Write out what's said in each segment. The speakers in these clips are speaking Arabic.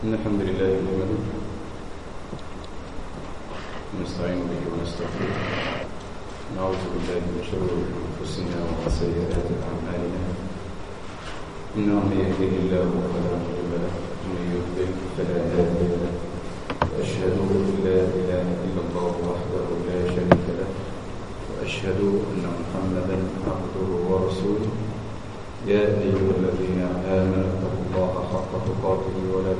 إن الحمد لله نحمده ونستعين به ونستغفره نعوذ بالله من شرور أنفسنا ومن سيئات أعمالنا إنه من يهده الله فلا مضل له ومن يضلل فلا هادي له وأشهد أن لا إله إلا الله وحده لا شريك له وأشهد أن محمدا عبده ورسوله يا أيها الذين آمنوا اتقوا الله حق تقاته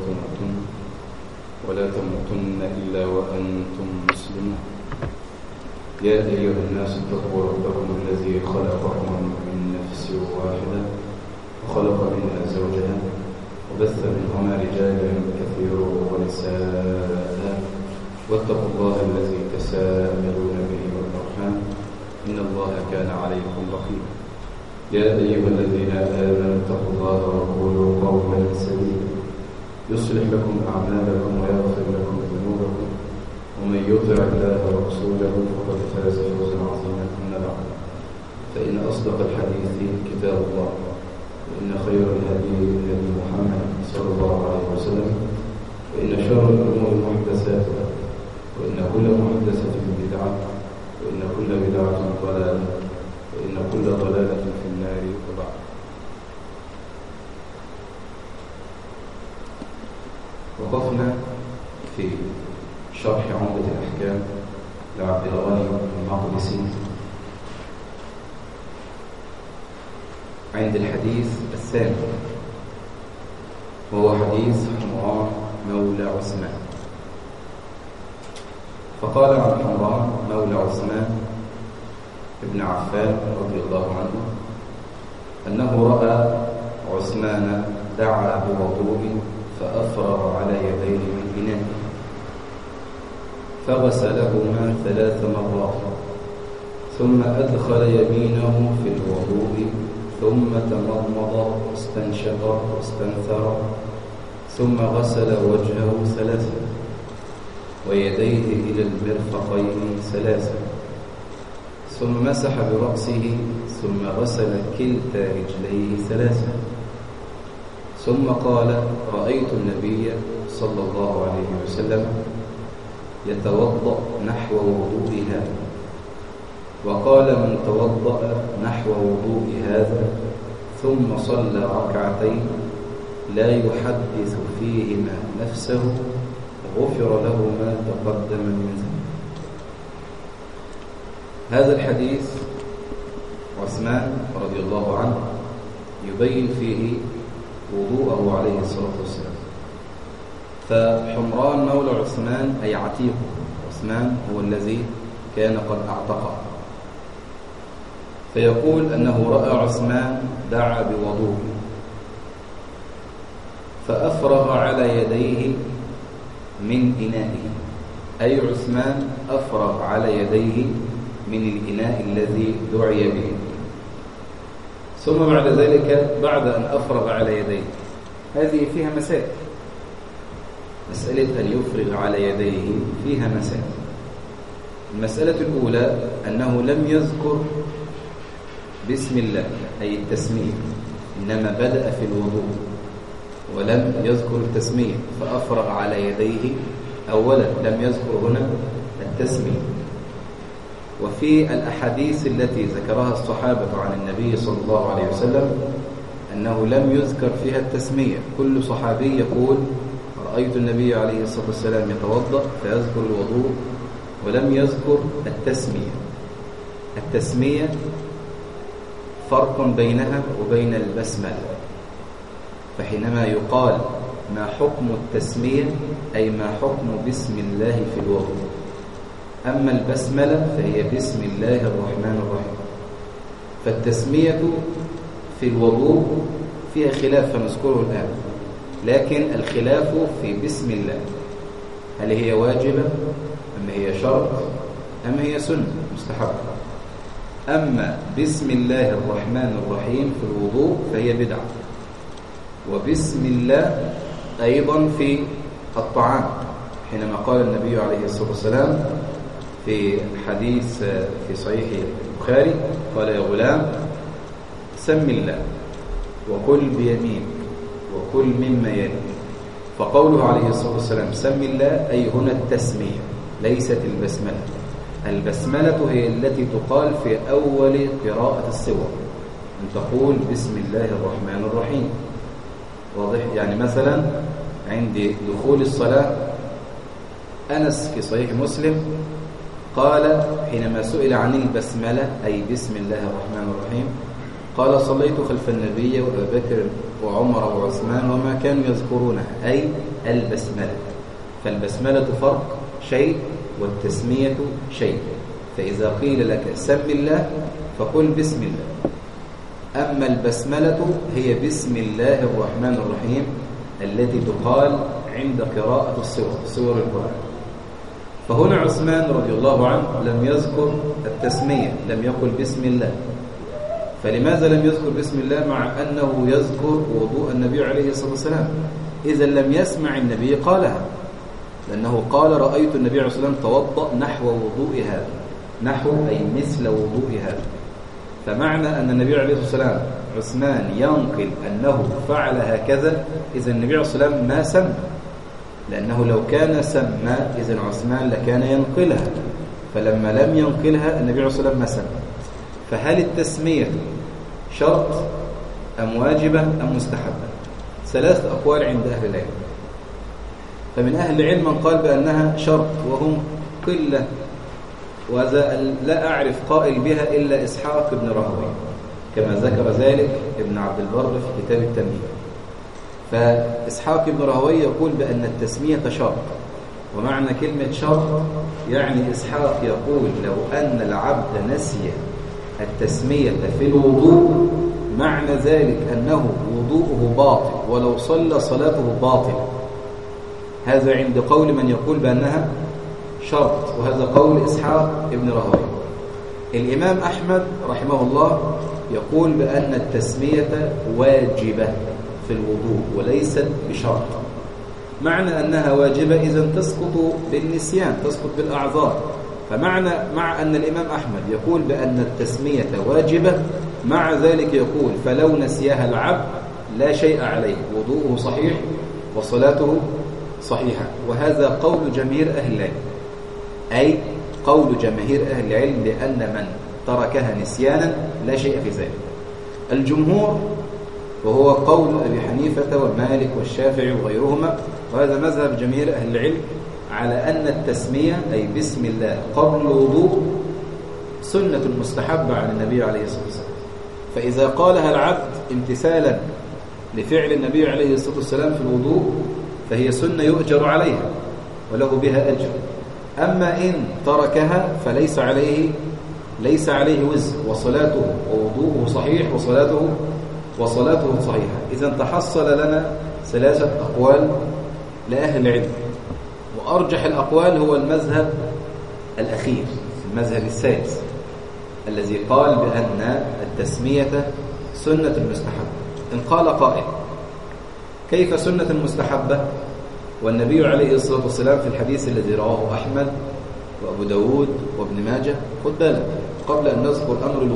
ولا تموتن إلا وأنتم مسلمون يا أيها الناس اتقوا ربكم الذي خلقكم من نفس واحدة وخلق منها زوجها وبث منهما رجالا كثيرا ونساء واتقوا الله الذي تساءلون به والأرحام إن الله كان عليكم رقيبا يا أيها الذين آمنوا اتقوا الله وقولوا قولا سديدا يصلح لكم أعمالكم ويغفر لكم ذنوبكم ومن يطع الله ورسوله فقد فاز فوزا عظيما أما بعد فإن أصدق الحديث كتاب الله وإن خير الهدي هدي محمد صلى الله عليه وسلم وإن شر الأمور محدثاتها وإن كل محدثة بدعة وإن كل بدعة ضلالة وإن كل ضلالة في النار وبعد. وقفنا في شرح عمدة الأحكام لعبد الغني المقدسي عند الحديث الثاني وهو حديث حمران مولى عثمان. فقال عن حمران مولى عثمان ابن عفان رضي الله عنه أنه رأى عثمان دعا بوضوء فأفرغ على يديه من إناء فغسلهما 3 مرات ثم أدخل يمينه في الوضوء ثم تمضمض واستنشق واستنثر ثم غسل وجهه 3 ويديه إلى المرفقين 3 ثم مسح برأسه ثم غسل كلتا رجليه 3 ثم قال رأيت النبي صلى الله عليه وسلم يتوضأ نحو وضوء هذا وقال من توضأ نحو وضوء هذا ثم صلى ركعتين لا يحدث فيهما نفسه غفر له ما تقدم من ذنبه. هذا الحديث عثمان رضي الله عنه يبين فيه وضوءه عليه الصلاة والسلام. فحمران مولى عثمان أي عتيق عثمان هو الذي كان قد اعتقه، فيقول أنه رأى عثمان دعا بوضوء فأفرغ على يديه من إنائه، أي عثمان أفرغ على يديه من الإناء الذي دعي به. ثم بعد ذلك بعد أن أفرغ على يديه، هذه فيها مسائل. مسألة أن يفرغ على يديه فيها مسائل. المسألة الأولى أنه لم يذكر بسم الله أي التسمية، إنما بدأ في الوضوء ولم يذكر التسمية فأفرغ على يديه أولا، لم يذكر هنا التسمية. وفي الأحاديث التي ذكرها الصحابة عن النبي صلى الله عليه وسلم أنه لم يذكر فيها التسمية. كل صحابي يقول رأيت النبي عليه الصلاة والسلام يتوضأ فيذكر الوضوء ولم يذكر التسمية. التسمية فرق بينها وبين البسملة. فحينما يقال ما حكم التسمية أي ما حكم بسم الله في الوضوء. أما البسملة فهي بسم الله الرحمن الرحيم. فالتسمية في الوضوء فيها خلاف فنذكره الآن، لكن الخلاف في بسم الله، هل هي واجبة أم هي شرط أم هي سنة مستحبة. أما بسم الله الرحمن الرحيم في الوضوء فهي بدعة. وبسم الله أيضا في الطعام، حينما قال النبي عليه الصلاة والسلام في حديث في صحيح البخاري قال يا غلام سم الله وكل بيمينك وكل مما يلي فقوله عليه الصلاة والسلام سم الله أي هنا التسمية ليست البسملة. البسملة هي التي تقال في أول قراءة السور، أن تقول بسم الله الرحمن الرحيم. واضح؟ يعني مثلا عند دخول الصلاة أنس في صحيح مسلم قال حينما سئل عن البسملة أي بسم الله الرحمن الرحيم قال صليت خلف النبي وأبي بكر وعمر وعثمان وما كانوا يذكرونها أي البسملة. فالبسملة فرق شيء والتسمية شيء. فإذا قيل لك سم الله فقل بسم الله. أما البسملة هي بسم الله الرحمن الرحيم التي تقال عند قراءة السور القرآن. فهنا عثمان رضي الله عنه لم يذكر التسمية، لم يقل بسم الله. فلماذا لم يذكر بسم الله مع أنه يذكر وضوء النبي عليه الصلاة والسلام؟ إذا لم يسمع النبي قالها، لأنه قال رأيت النبي عليه الصلاة والسلام توضأ نحو وضوء هذا، نحو أي مثل وضوء هذا. فمعنى أن النبي عليه الصلاة والسلام عثمان ينقل أنه فعل هكذا، إذا النبي عليه الصلاة والسلام ما سمى، لأنه لو كان سمى إذا عثمان لكان ينقلها، فلما لم ينقلها النبي عليه الصلاة والسلام ما سمى. فهل التسمية شرط أم واجبة أم مستحبة؟ 3 أقوال عند أهل العلم. فمن أهل العلم من قال بأنها شرط وهم قلة، وهذا لا أعرف قائل بها إلا إسحاق بن راهويه كما ذكر ذلك ابن عبد البر في كتاب التمهيد. فإسحاق بن راهويه يقول بأن التسمية شرط، ومعنى كلمة شرط يعني إسحاق يقول لو أن العبد نسي التسمية في الوضوء معنى ذلك أنه وضوءه باطل ولو صلى صلاته باطل. هذا عند قول من يقول بأنها شرط، وهذا قول إسحاق ابن راهويه. الإمام أحمد رحمه الله يقول بأن التسمية واجبة في الوضوء وليست بشرط. معنى أنها واجبة إذن تسقط بالنسيان، تسقط بالأعذار. فمعنى مع أن الإمام أحمد يقول بأن التسمية واجبة، مع ذلك يقول فلو نسيها العبد لا شيء عليه، وضوءه صحيح وصلاته صحيحة. وهذا قول جماهير أهل العلم، أي قول جماهير أهل العلم، لأن من تركها نسيانا لا شيء في ذلك. الجمهور وهو قول أبي حنيفة ومالك والشافعي وغيرهما، وهذا مذهب جماهير أهل العلم، على أن التسمية أي بسم الله قبل الوضوء سنة مستحبة عن النبي عليه الصلاة والسلام. فإذا قالها العبد امتثالا لفعل النبي عليه الصلاة والسلام في الوضوء فهي سنة يؤجر عليها وله بها أجر. أما إن تركها فليس عليه وزر، وصلاته ووضوءه صحيح وصلاته صحيحة. إذا تحصل لنا 3 أقوال لأهل العلم، وأرجح الأقوال هو المذهب الأخير، المذهب الثالث الذي قال بأن التسمية سنة مستحبة. إن قال قائل كيف سنة مستحبة والنبي عليه الصلاة والسلام في الحديث الذي رواه أحمد وأبو داود وابن ماجه؟ خد بالك قبل أن نذكر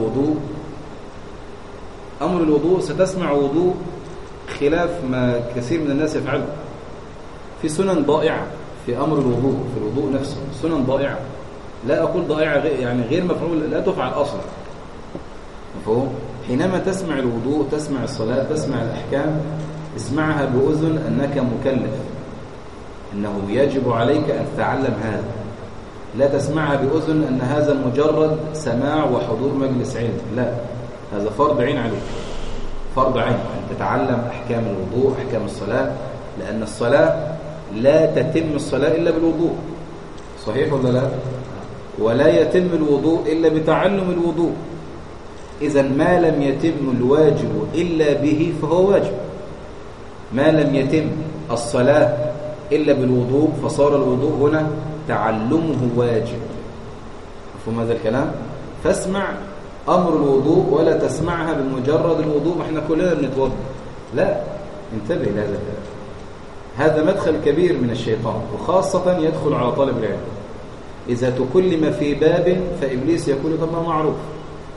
أمر الوضوء ستسمع وضوء خلاف ما كثير من الناس يفعله. في سنن ضائعة في أمر الوضوء، في الوضوء نفسه سنن ضائعة، لا أقول ضائعة يعني غير مفعول، لا تفعل أصلا. مفهوم؟ حينما تسمع الوضوء، تسمع الصلاة، تسمع الأحكام، اسمعها بأذن أنك مكلف، أنه يجب عليك أن تتعلم هذا. لا تسمعها بأذن أن هذا مجرد سماع وحضور مجلس علم، لا، هذا فرض عين عليك، فرض عين أن تتعلم أحكام الوضوء، أحكام الصلاة، لأن الصلاة لا تتم الصلاة إلا بالوضوء، صحيح ولا لا؟ ولا يتم الوضوء إلا بتعلم الوضوء. إذا ما لم يتم الواجب إلا به فهو واجب. ما لم يتم الصلاة إلا بالوضوء فصار الوضوء هنا تعلمه واجب. مفهوم هذا الكلام؟ فاسمع أمر الوضوء ولا تسمعها بمجرد الوضوء، ما احنا كلنا بنتوضا، لا، انتبه لهذا الكلام. هذا مدخل كبير من الشيطان، وخاصة يدخل على طالب العلم. إذا تكلم في باب فإبليس يقول طب ما معروف،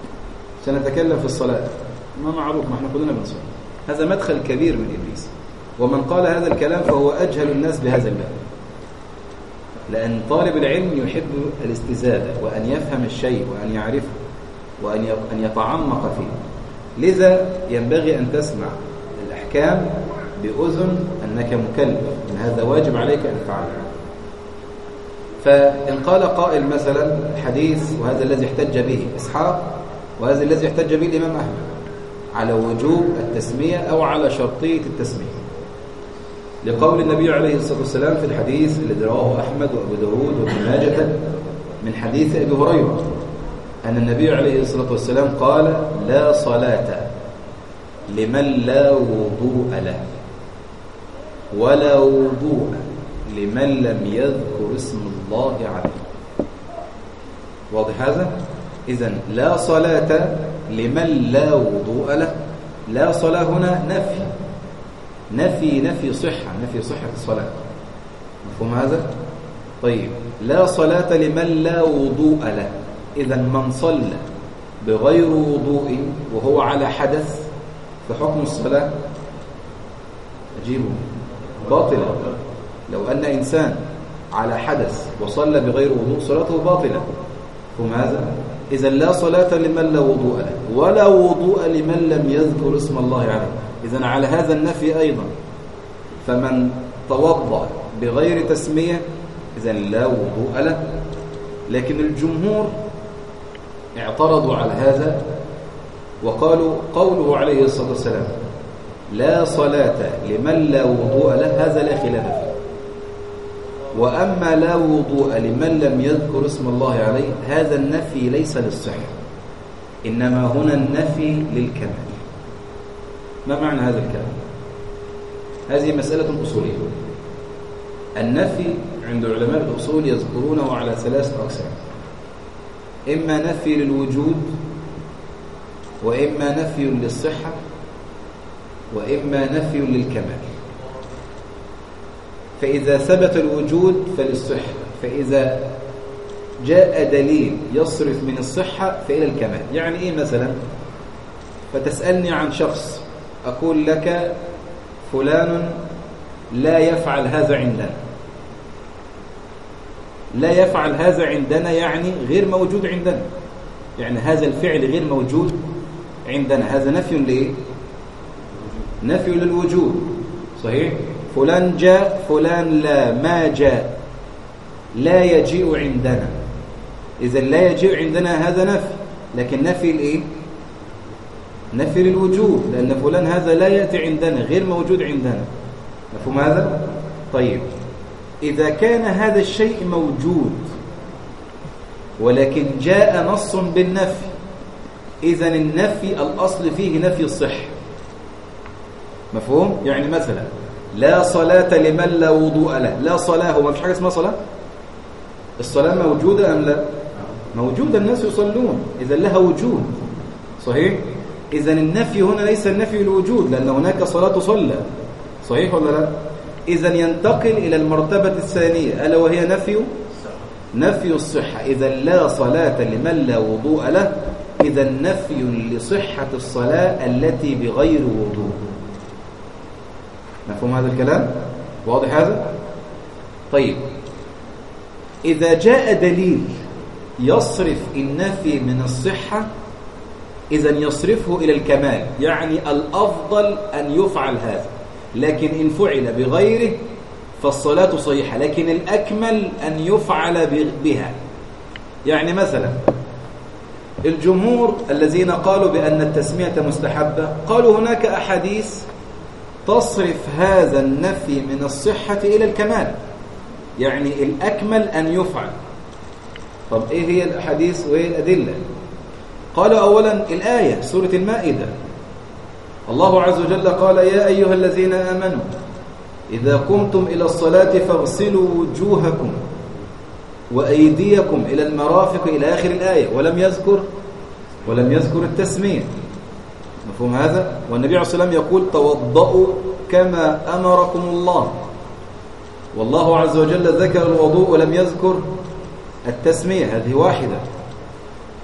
سنتكلم في الصلاة، ما معروف، ما احنا كلنا بنصلي. هذا مدخل كبير من إبليس. ومن قال هذا الكلام فهو أجهل الناس بهذا الباب، لأن طالب العلم يحب الاستزادة وأن يفهم الشيء وأن يعرفه وأن يتعمق فيه. لذا ينبغي أن تسمع الأحكام بأذن أنك مكلف، إن هذا واجب عليك أن تفعله. فإن قال قائل مثلا الحديث وهذا الذي احتج به إسحاق وهذا الذي احتج به الإمام أحمد على وجوب التسمية أو على شرطية التسمية، لقول النبي عليه الصلاة والسلام في الحديث الذي رواه أحمد وأبو داود وابن ماجه من حديث أبي هريرة أن النبي عليه الصلاة والسلام قال: لا صلاة لمن لا وضوء له، ولا وضوء لمن لم يذكر اسم الله عليه. واضح هذا؟ إذن لا صلاة لمن لا وضوء له. لا صلاة هنا نفي صحة الصلاة. مفهوم هذا؟ طيب، لا صلاة لمن لا وضوء له. إذن من صلى بغير وضوء وهو على حدث فحكم الصلاة أجيبه باطلة. لو أن إنسان على حدث وصلى بغير وضوء صلاته باطلة. مفهوم هذا؟ إذن لا صلاة لمن لا وضوء له، ولا وضوء لمن لم يذكر اسم الله عليه. إذن على هذا النفي أيضا، فمن توضأ بغير تسمية إذن لا وضوء له. لكن الجمهور اعترضوا على هذا وقالوا قوله عليه الصلاة والسلام لا صلاة لمن لا وضوء له هذا لا خلاف فيه، وأما لا وضوء لمن لم يذكر اسم الله عليه هذا النفي ليس للصحة، إنما هنا النفي للكمال. ما معنى هذا الكلام؟ هذه مسألة أصولية. النفي عند علماء الأصول يذكرونه على 3 أقسام: إما نفي للوجود، وإما نفي للصحة، وإما نفي للكمال. فإذا ثبت الوجود فللصحة، فإذا جاء دليل يصرف من الصحة فإلى الكمال. يعني إيه مثلا؟ فتسألني عن شخص أقول لك فلان لا يفعل هذا عندنا. لا يفعل هذا عندنا يعني غير موجود عندنا، يعني هذا الفعل غير موجود عندنا. هذا نفي لإيه؟ نفي للوجود. صحيح؟ فلان جاء، فلان لا، ما جاء، لا يجيء عندنا. إذا لا يجيء عندنا هذا نفي، لكن نفي الإيه؟ نفي للوجود، لأن فلان هذا لا يأتي عندنا، غير موجود عندنا. مفهوم هذا؟ طيب، إذا كان هذا الشيء موجود ولكن جاء نص بالنفي، إذن النفي الأصل فيه نفي الصحة. مفهوم؟ يعني مثلا لا صلاة لمن لا وضوء له. لا صلاة، هو ما فيش حاجة اسمها صلاة؟ الصلاة موجودة أم لا؟ موجودة، الناس يصلون، إذا لها وجود. صحيح؟ إذن النفي هنا ليس النفي الوجود، لأن هناك صلاة تصلى. صحيح ولا لا؟ إذن ينتقل إلى المرتبة الثانية ألا وهي نفي الصحة. إذا لا صلاة لمن لا وضوء له، إذا نفي لصحة الصلاة التي بغير وضوء. مفهوم هذا الكلام؟ واضح هذا؟ طيب، إذا جاء دليل يصرف النفي من الصحة إذن يصرفه إلى الكمال، يعني الأفضل أن يفعل هذا، لكن إن فعل بغيره فالصلاة صحيحة، لكن الأكمل أن يفعل بها. يعني مثلا الجمهور الذين قالوا بأن التسمية مستحبة قالوا هناك أحاديث تصرف هذا النفي من الصحة إلى الكمال، يعني الأكمل أن يفعل. طب إيه هي الأحاديث وإيه الأدلة؟ قالوا أولا الآية سورة المائدة، الله عز وجل قال يا أيها الذين آمنوا إذا قمتم إلى الصلاة فاغسلوا وجوهكم وأيديكم إلى المرافق إلى آخر الآية، ولم يذكر التسمية. مفهوم هذا؟ والنبي عليه الصلاة والسلام يقول توضؤوا كما أمركم الله، والله عز وجل ذكر الوضوء ولم يذكر التسمية. هذه واحدة.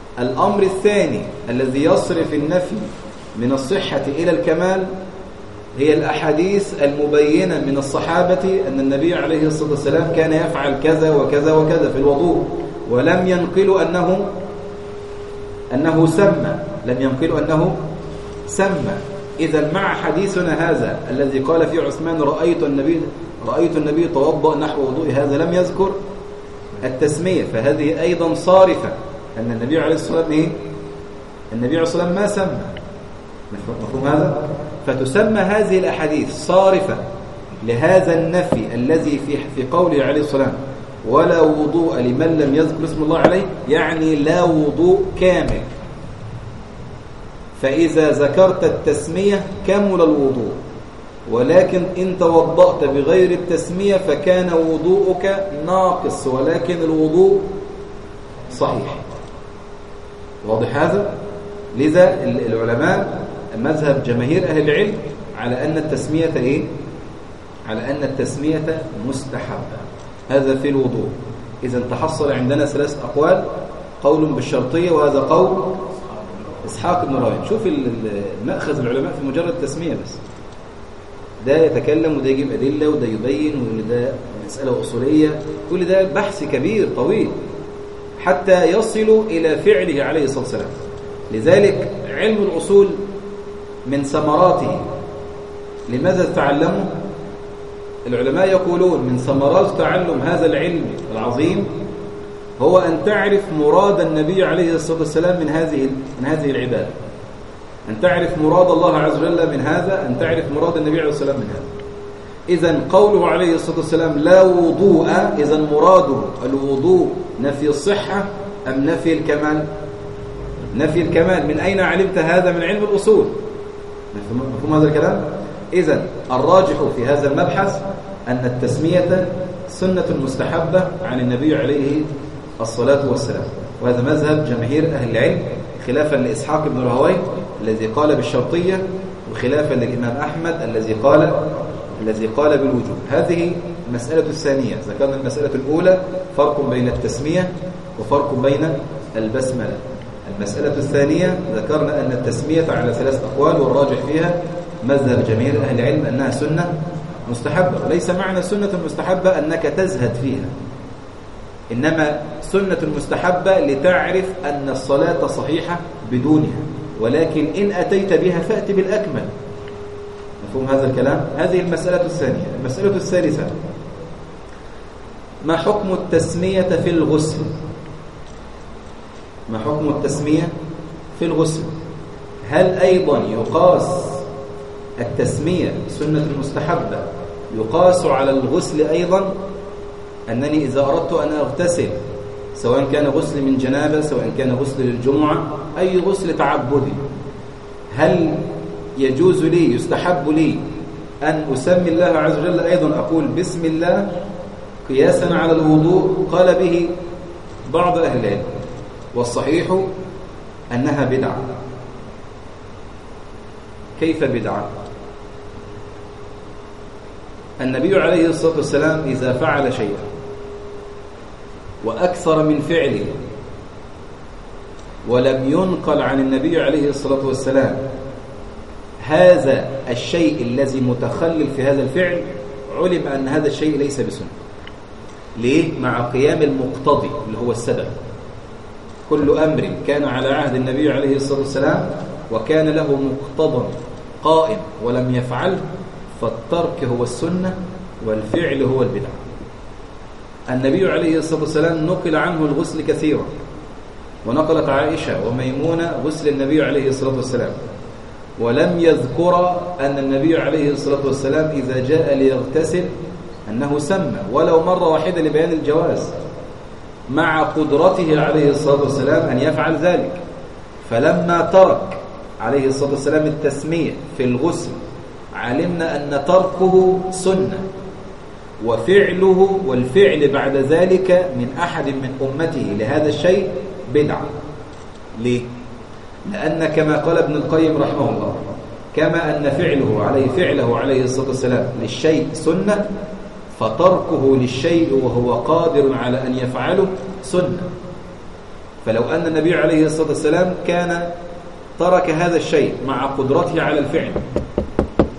الأمر الثاني الذي يصرف النفي من الصحة إلى الكمال هي الأحاديث المبينة من الصحابة أن النبي عليه الصلاة والسلام كان يفعل كذا وكذا وكذا في الوضوء، ولم ينقلوا أنه سمى، لم ينقلوا أنه سمى. إذا مع حديثنا هذا الذي قال فيه عثمان رأيت النبي توضأ نحو وضوء هذا، لم يذكر التسمية، فهذه أيضا صارفة أن النبي عليه الصلاة والسلام النبي عليه الصلاة والسلام ما سمى. مفهوم هذا؟ فتسمى هذه الأحاديث صارفة لهذا النفي الذي في قوله عليه الصلاة والسلام ولا وضوء لمن لم يذكر اسم الله عليه، يعني لا وضوء كامل. فإذا ذكرت التسمية كمل الوضوء، ولكن إن توضأت بغير التسمية فكان وضوءك ناقص ولكن الوضوء صحيح. واضح هذا؟ لذا العلماء مذهب جماهير أهل العلم على أن التسمية على أن التسمية مستحبة. هذا في الوضوء. إذا تحصل عندنا 3 أقوال، قول بالشرطية، وهذا قول إسحاق بن راهويه. شوف مأخذ العلماء في مجرد التسمية بس، ده يتكلم وده يجيب أدلة وده يبين وده مسألة أصولية، كل ده بحث كبير طويل حتى يصلوا إلى فعله عليه الصلاة والسلام. لذلك علم الأصول من ثمراته، لماذا تعلموا؟ العلماء يقولون من ثمرات تعلم هذا العلم العظيم هو أن تعرف مراد النبي عليه الصلاة والسلام من هذه العبادة، أن تعرف مراد الله عز وجل من هذا، أن تعرف مراد النبي عليه الصلاة والسلام من هذا. إذن قوله عليه الصلاة والسلام لا وضوء، إذن مراده الوضوء نفي الصحة أم نفي الكمال؟ نفي الكمال. من أين علمت هذا؟ من علم الأصول. مفهوم هذا الكلام؟ إذن الراجح في هذا المبحث أن التسمية سنة مستحبة عن النبي عليه الصلاة والسلام، وهذا مذهب جماهير أهل العلم، خلافا لإسحاق بن راهويه الذي قال بالشرطية، وخلافا للإمام أحمد الذي قال بالوجوب. هذه المسألة الثانية. ذكرنا المسألة الأولى فرق بين التسمية وفرق بين البسملة. المسألة الثانية ذكرنا أن التسمية على 3 أقوال، والراجح فيها مذهب جماهير أهل العلم أنها سنة مستحبة. وليس معنى سنة مستحبة أنك تزهد فيها، إنما سنة مستحبة لتعرف أن الصلاة صحيحة بدونها، ولكن إن أتيت بها فأت بالأكمل. مفهوم هذا الكلام؟ هذه المسألة الثانية. المسألة الثالثة، ما حكم التسمية في الغسل؟ ما حكم التسمية في الغسل؟ هل أيضا يقاس التسمية سنة مستحبة يقاس على الغسل أيضا؟ أنني إذا أردت أن أغتسل، سواء كان غسل من جنابة، سواء كان غسل للجمعة، أي غسل تعبدي، هل يجوز لي، يستحب لي أن أسمي الله عز وجل أيضا، أقول بسم الله قياسا على الوضوء؟ قال به بعض أهل العلم، والصحيح أنها بدعة. كيف بدعة؟ النبي عليه الصلاة والسلام إذا فعل شيئا وأكثر من فعله ولم ينقل عن النبي عليه الصلاة والسلام هذا الشيء الذي متخلل في هذا الفعل، علم أن هذا الشيء ليس بسنة. ليه؟ مع قيام المقتضي اللي هو السبب. كل أمر كان على عهد النبي عليه الصلاة والسلام وكان له مقتضى قائم ولم يفعله، فالترك هو السنة والفعل هو البدعة. النبي عليه الصلاة والسلام نقل عنه الغسل كثيرا، ونقلت عائشة وميمونة غسل النبي عليه الصلاة والسلام، ولم يذكر أن النبي عليه الصلاة والسلام إذا جاء ليغتسل أنه سمى ولو مرة واحدة لبيان الجواز، مع قدرته عليه الصلاة والسلام أن يفعل ذلك. فلما ترك عليه الصلاة والسلام التسمية في الغسل علمنا أن تركه سنة، وفعله والفعل بعد ذلك من أحد من أمته لهذا الشيء بدعة. ليه؟ لأن كما قال ابن القيم رحمه الله، كما أن فعله عليه الصلاة والسلام للشيء سنة، فتركه للشيء وهو قادر على أن يفعله سنة. فلو أن النبي عليه الصلاة والسلام كان ترك هذا الشيء مع قدرته على الفعل،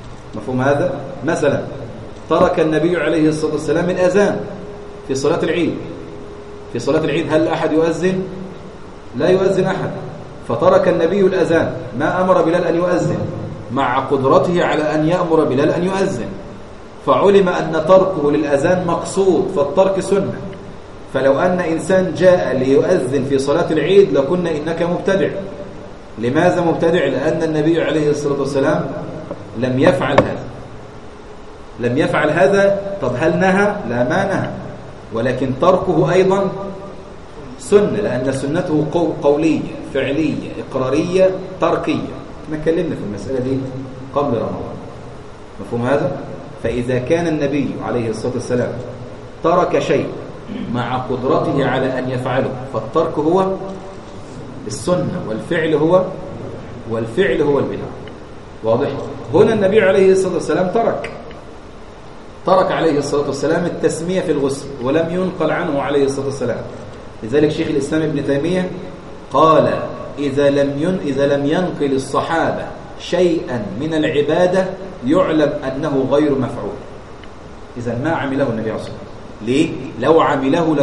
مفهوم هذا؟ مثلا ترك النبي عليه الصلاة والسلام الأذان في صلاة العيد. في صلاة العيد هل أحد يؤذن؟ لا يؤذن أحد، فترك النبي الأذان، ما أمر بلال أن يؤذن مع قدرته على أن يأمر بلال أن يؤذن، فعلم أن تركه للأذان مقصود، فالترك سنة. فلو أن إنسان جاء ليؤذن في صلاة العيد لكنا إنك مبتدع. لماذا مبتدع؟ لأن النبي عليه الصلاة والسلام لم يفعل هذا. لم يفعل هذا. طب هل نهى؟ لا، ما نهى، ولكن تركه أيضا سنة، لأن سنته قولية فعلية إقرارية تركية. نتكلمنا في المسألة دي قبل رمضان، مفهوم هذا؟ فإذا كان النبي عليه الصلاة والسلام ترك شيء مع قدرته على أن يفعله، فالترك هو السنة، والفعل هو البدعة. واضح؟ هنا النبي عليه الصلاة والسلام ترك عليه الصلاة والسلام التسمية في الغسل، ولم ينقل عنه عليه الصلاة والسلام. لذلك شيخ الإسلام ابن تيمية قال إذا لم ينقل الصحابة شيئا من العبادة يعلم أنه غير مفعول. إذا ما عمله النبي عليه الصلاة والسلام. ليه؟ لو عمله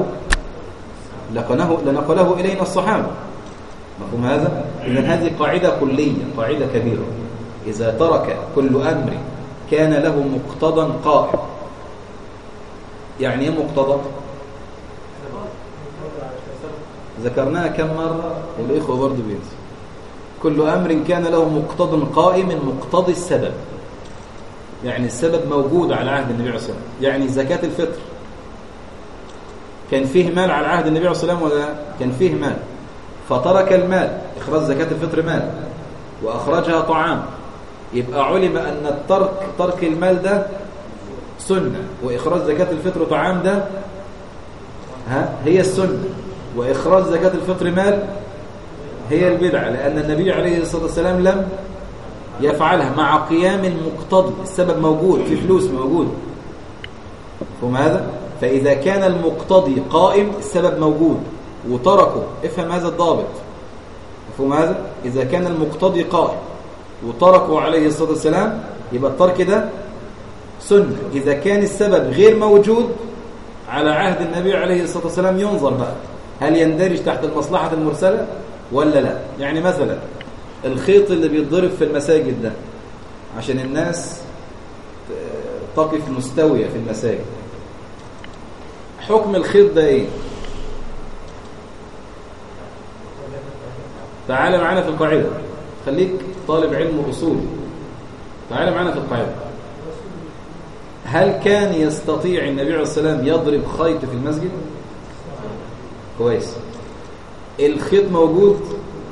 لنقله إلينا الصحابة. مفهوم هذا؟ إذن هذه قاعدة كلية، قاعدة كبيرة. إذا ترك كل أمر كان له مقتضى قائم. يعني ايه مقتضى؟ ذكرناها كم مرة والإخوة برضو بينسوا. كل أمر كان له مقتضى قائم، مقتضي السبب. يعني السبب موجود على عهد النبي عليه الصلاة والسلام. يعني زكاة الفطر كان فيه مال على عهد النبي عليه الصلاة والسلام ولا كان فيه مال؟ فترك المال، إخراج زكاة الفطر مال وأخرجها طعام، يبقى علم أن ترك المال ده سنة، وإخراج زكاة الفطر طعام ده هي السنة، وإخراج زكاة الفطر مال هي البدعة، لأن النبي عليه الصلاة والسلام لم يفعلها مع قيام المقتضي. السبب موجود، في فلوس موجود. فهم هذا؟ فإذا كان المقتضي قائم السبب موجود وتركه، افهم هذا الضابط. مفهوم هذا؟ إذا كان المقتضي قائم وتركه عليه الصلاة والسلام يبقى الترك ده سنة. إذا كان السبب غير موجود على عهد النبي عليه الصلاة والسلام ينظر بقى هل يندرج تحت المصلحة المرسلة ولا لا. يعني مثلا الخيط اللي بيتضرب في المساجد ده عشان الناس تقف مستوية في المساجد، حكم الخيط ده ايه؟ تعال معنا في القاعدة، خليك طالب علم أصولي، تعال معنا في القاعدة. هل كان يستطيع النبي عليه الصلاة والسلام يضرب خيط في المسجد؟ كويس. الخيط موجود،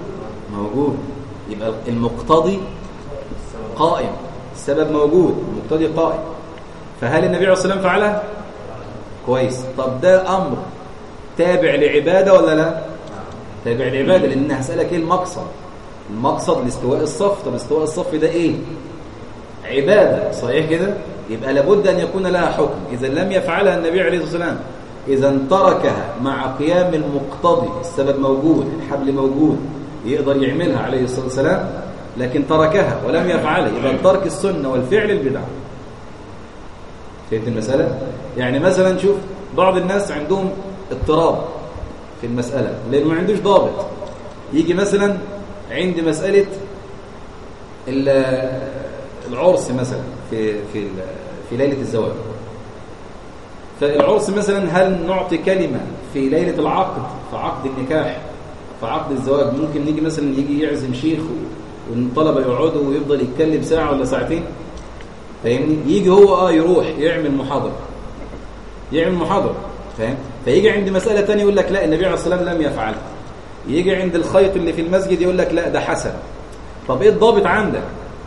يبقى المقتضي قائم، السبب موجود، المقتضي قائم. فهل النبي عليه الصلاة والسلام فعلها؟ كويس. طب ده أمر تابع لعبادة ولا لا؟ تابع لعبادة، لأن هسألك ايه المقصد لاستواء الصف. طب استواء الصف ده ايه؟ عبادة، صحيح كده؟ يبقى لابد أن يكون لها حكم. إذا لم يفعلها النبي عليه الصلاة والسلام، إذا تركها مع قيام المقتضي، السبب موجود، الحبل موجود، يقدر يعملها عليه الصلاة والسلام، لكن تركها ولم يفعلها، يبقى ترك السنة والفعل البدعة. فهمت المسألة؟ يعني مثلا شوف بعض الناس عندهم اضطراب في المسألة لأنه ما عندوش ضابط. يجي مثلا عند مسألة العرس مثلا في ليلة الزواج، فالعرس مثلا هل نعطي كلمة في ليلة العقد، في عقد النكاح، في عقد الزواج؟ ممكن نيجي مثلا يجي يعزم شيخ والطلبة يقعدوا ويفضل يتكلم ساعة ولا ساعتين، فاهمني؟ يجي هو يروح يعمل محاضرة، فاهم؟ فيجي عند مسألة تانية يقول لك لا، النبي عليه الصلاة والسلام لم يفعلها. يجي عند الخيط اللي في المسجد يقول لك لا، ده حسن. طب ايه الضابط عندك؟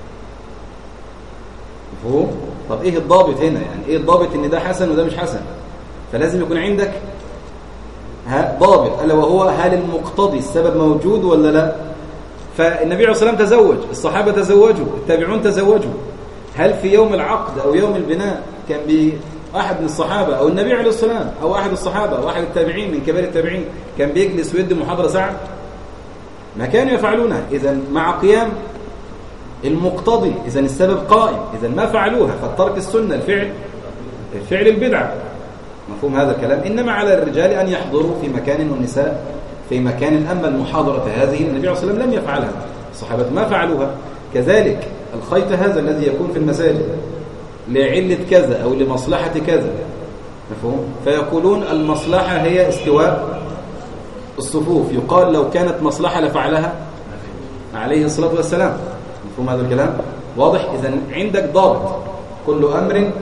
مفهوم؟ طب ايه الضابط هنا؟ يعني ايه الضابط ان ده حسن وده مش حسن؟ فلازم يكون عندك ضابط، الا وهو هل المقتضي السبب موجود ولا لا؟ فالنبي عليه الصلاة والسلام تزوج، الصحابة تزوجوا، التابعون تزوجوا. هل في يوم العقد او يوم البناء كان أحد من الصحابة أو النبي عليه الصلاة والسلام أو أحد الصحابة أو أحد التابعين من كبار التابعين كان بيجلس ويدي محاضرة ساعة؟ ما كانوا يفعلونها. إذن مع قيام المقتضي، إذن السبب قائم، إذن ما فعلوها، فالترك السنة الفعل البدعة. مفهوم هذا الكلام؟ إنما على الرجال أن يحضروا في مكان والنساء في مكان. أما المحاضرة هذه النبي عليه الصلاة والسلام لم يفعلها، الصحابة ما فعلوها. كذلك الخيط هذا الذي يكون في المساجد لعلة كذا أو لمصلحة كذا، مفهوم؟ فيقولون المصلحة هي استواء الصفوف، يقال لو كانت مصلحة لفعلها عليه الصلاة والسلام. مفهوم هذا الكلام؟ واضح؟ إذن عندك ضابط، كل أمر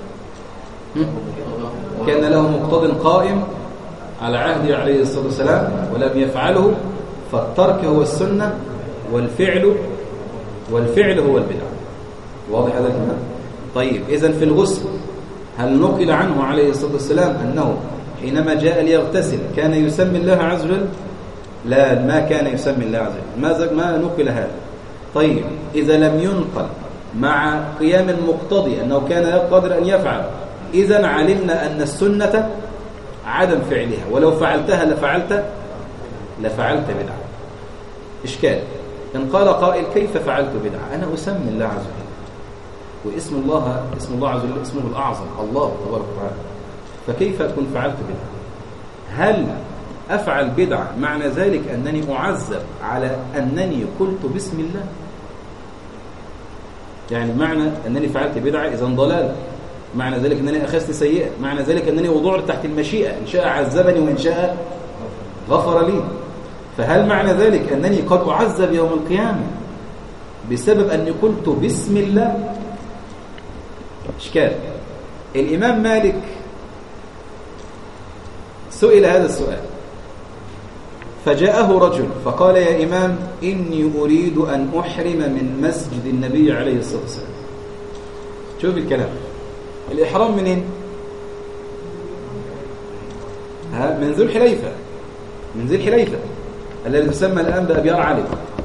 كان له مقتض قائم على عهده عليه الصلاة والسلام ولم يفعله فالترك هو السنة والفعل هو البدعة. واضح هذا الكلام؟ طيب، إذن في الغسل هل نقل عنه عليه الصلاة والسلام أنه حينما جاء ليغتسل كان يسمي الله عز وجل؟ لا، ما كان يسمي الله عز وجل، ما نقل هذا. طيب، إذا لم ينقل مع قيام المقتضي أنه كان قادر أن يفعل، إذن علمنا أن السنة عدم فعلها، ولو فعلتها لفعلت بدعة. إشكال، إن قال قائل كيف فعلت بدعة؟ أنا أسمي الله عز وجل، واسم الله عز وجل اسمه الأعظم الله تبارك وتعالى، فكيف أكون فعلت بدعة؟ هل أفعل بدعة معنى ذلك أنني أعذب على أنني قلت بسم الله؟ يعني معنى أنني فعلت بدعة إذن ضلال، معنى ذلك أنني أخذت سيئة، معنى ذلك أنني وضعت تحت المشيئة، إن شاء عذبني وإن شاء غفر لي. فهل معنى ذلك أنني قد أعذب يوم القيامة بسبب أني قلت بسم الله؟ إشكال. الإمام مالك سئل هذا السؤال، فجاءه رجل فقال يا إمام إني أريد أن أحرم من مسجد النبي عليه الصلاة والسلام. شوف الكلام، الإحرام منين؟ من ذو الحليفة، الذي يسمى الآن بأبيار علي.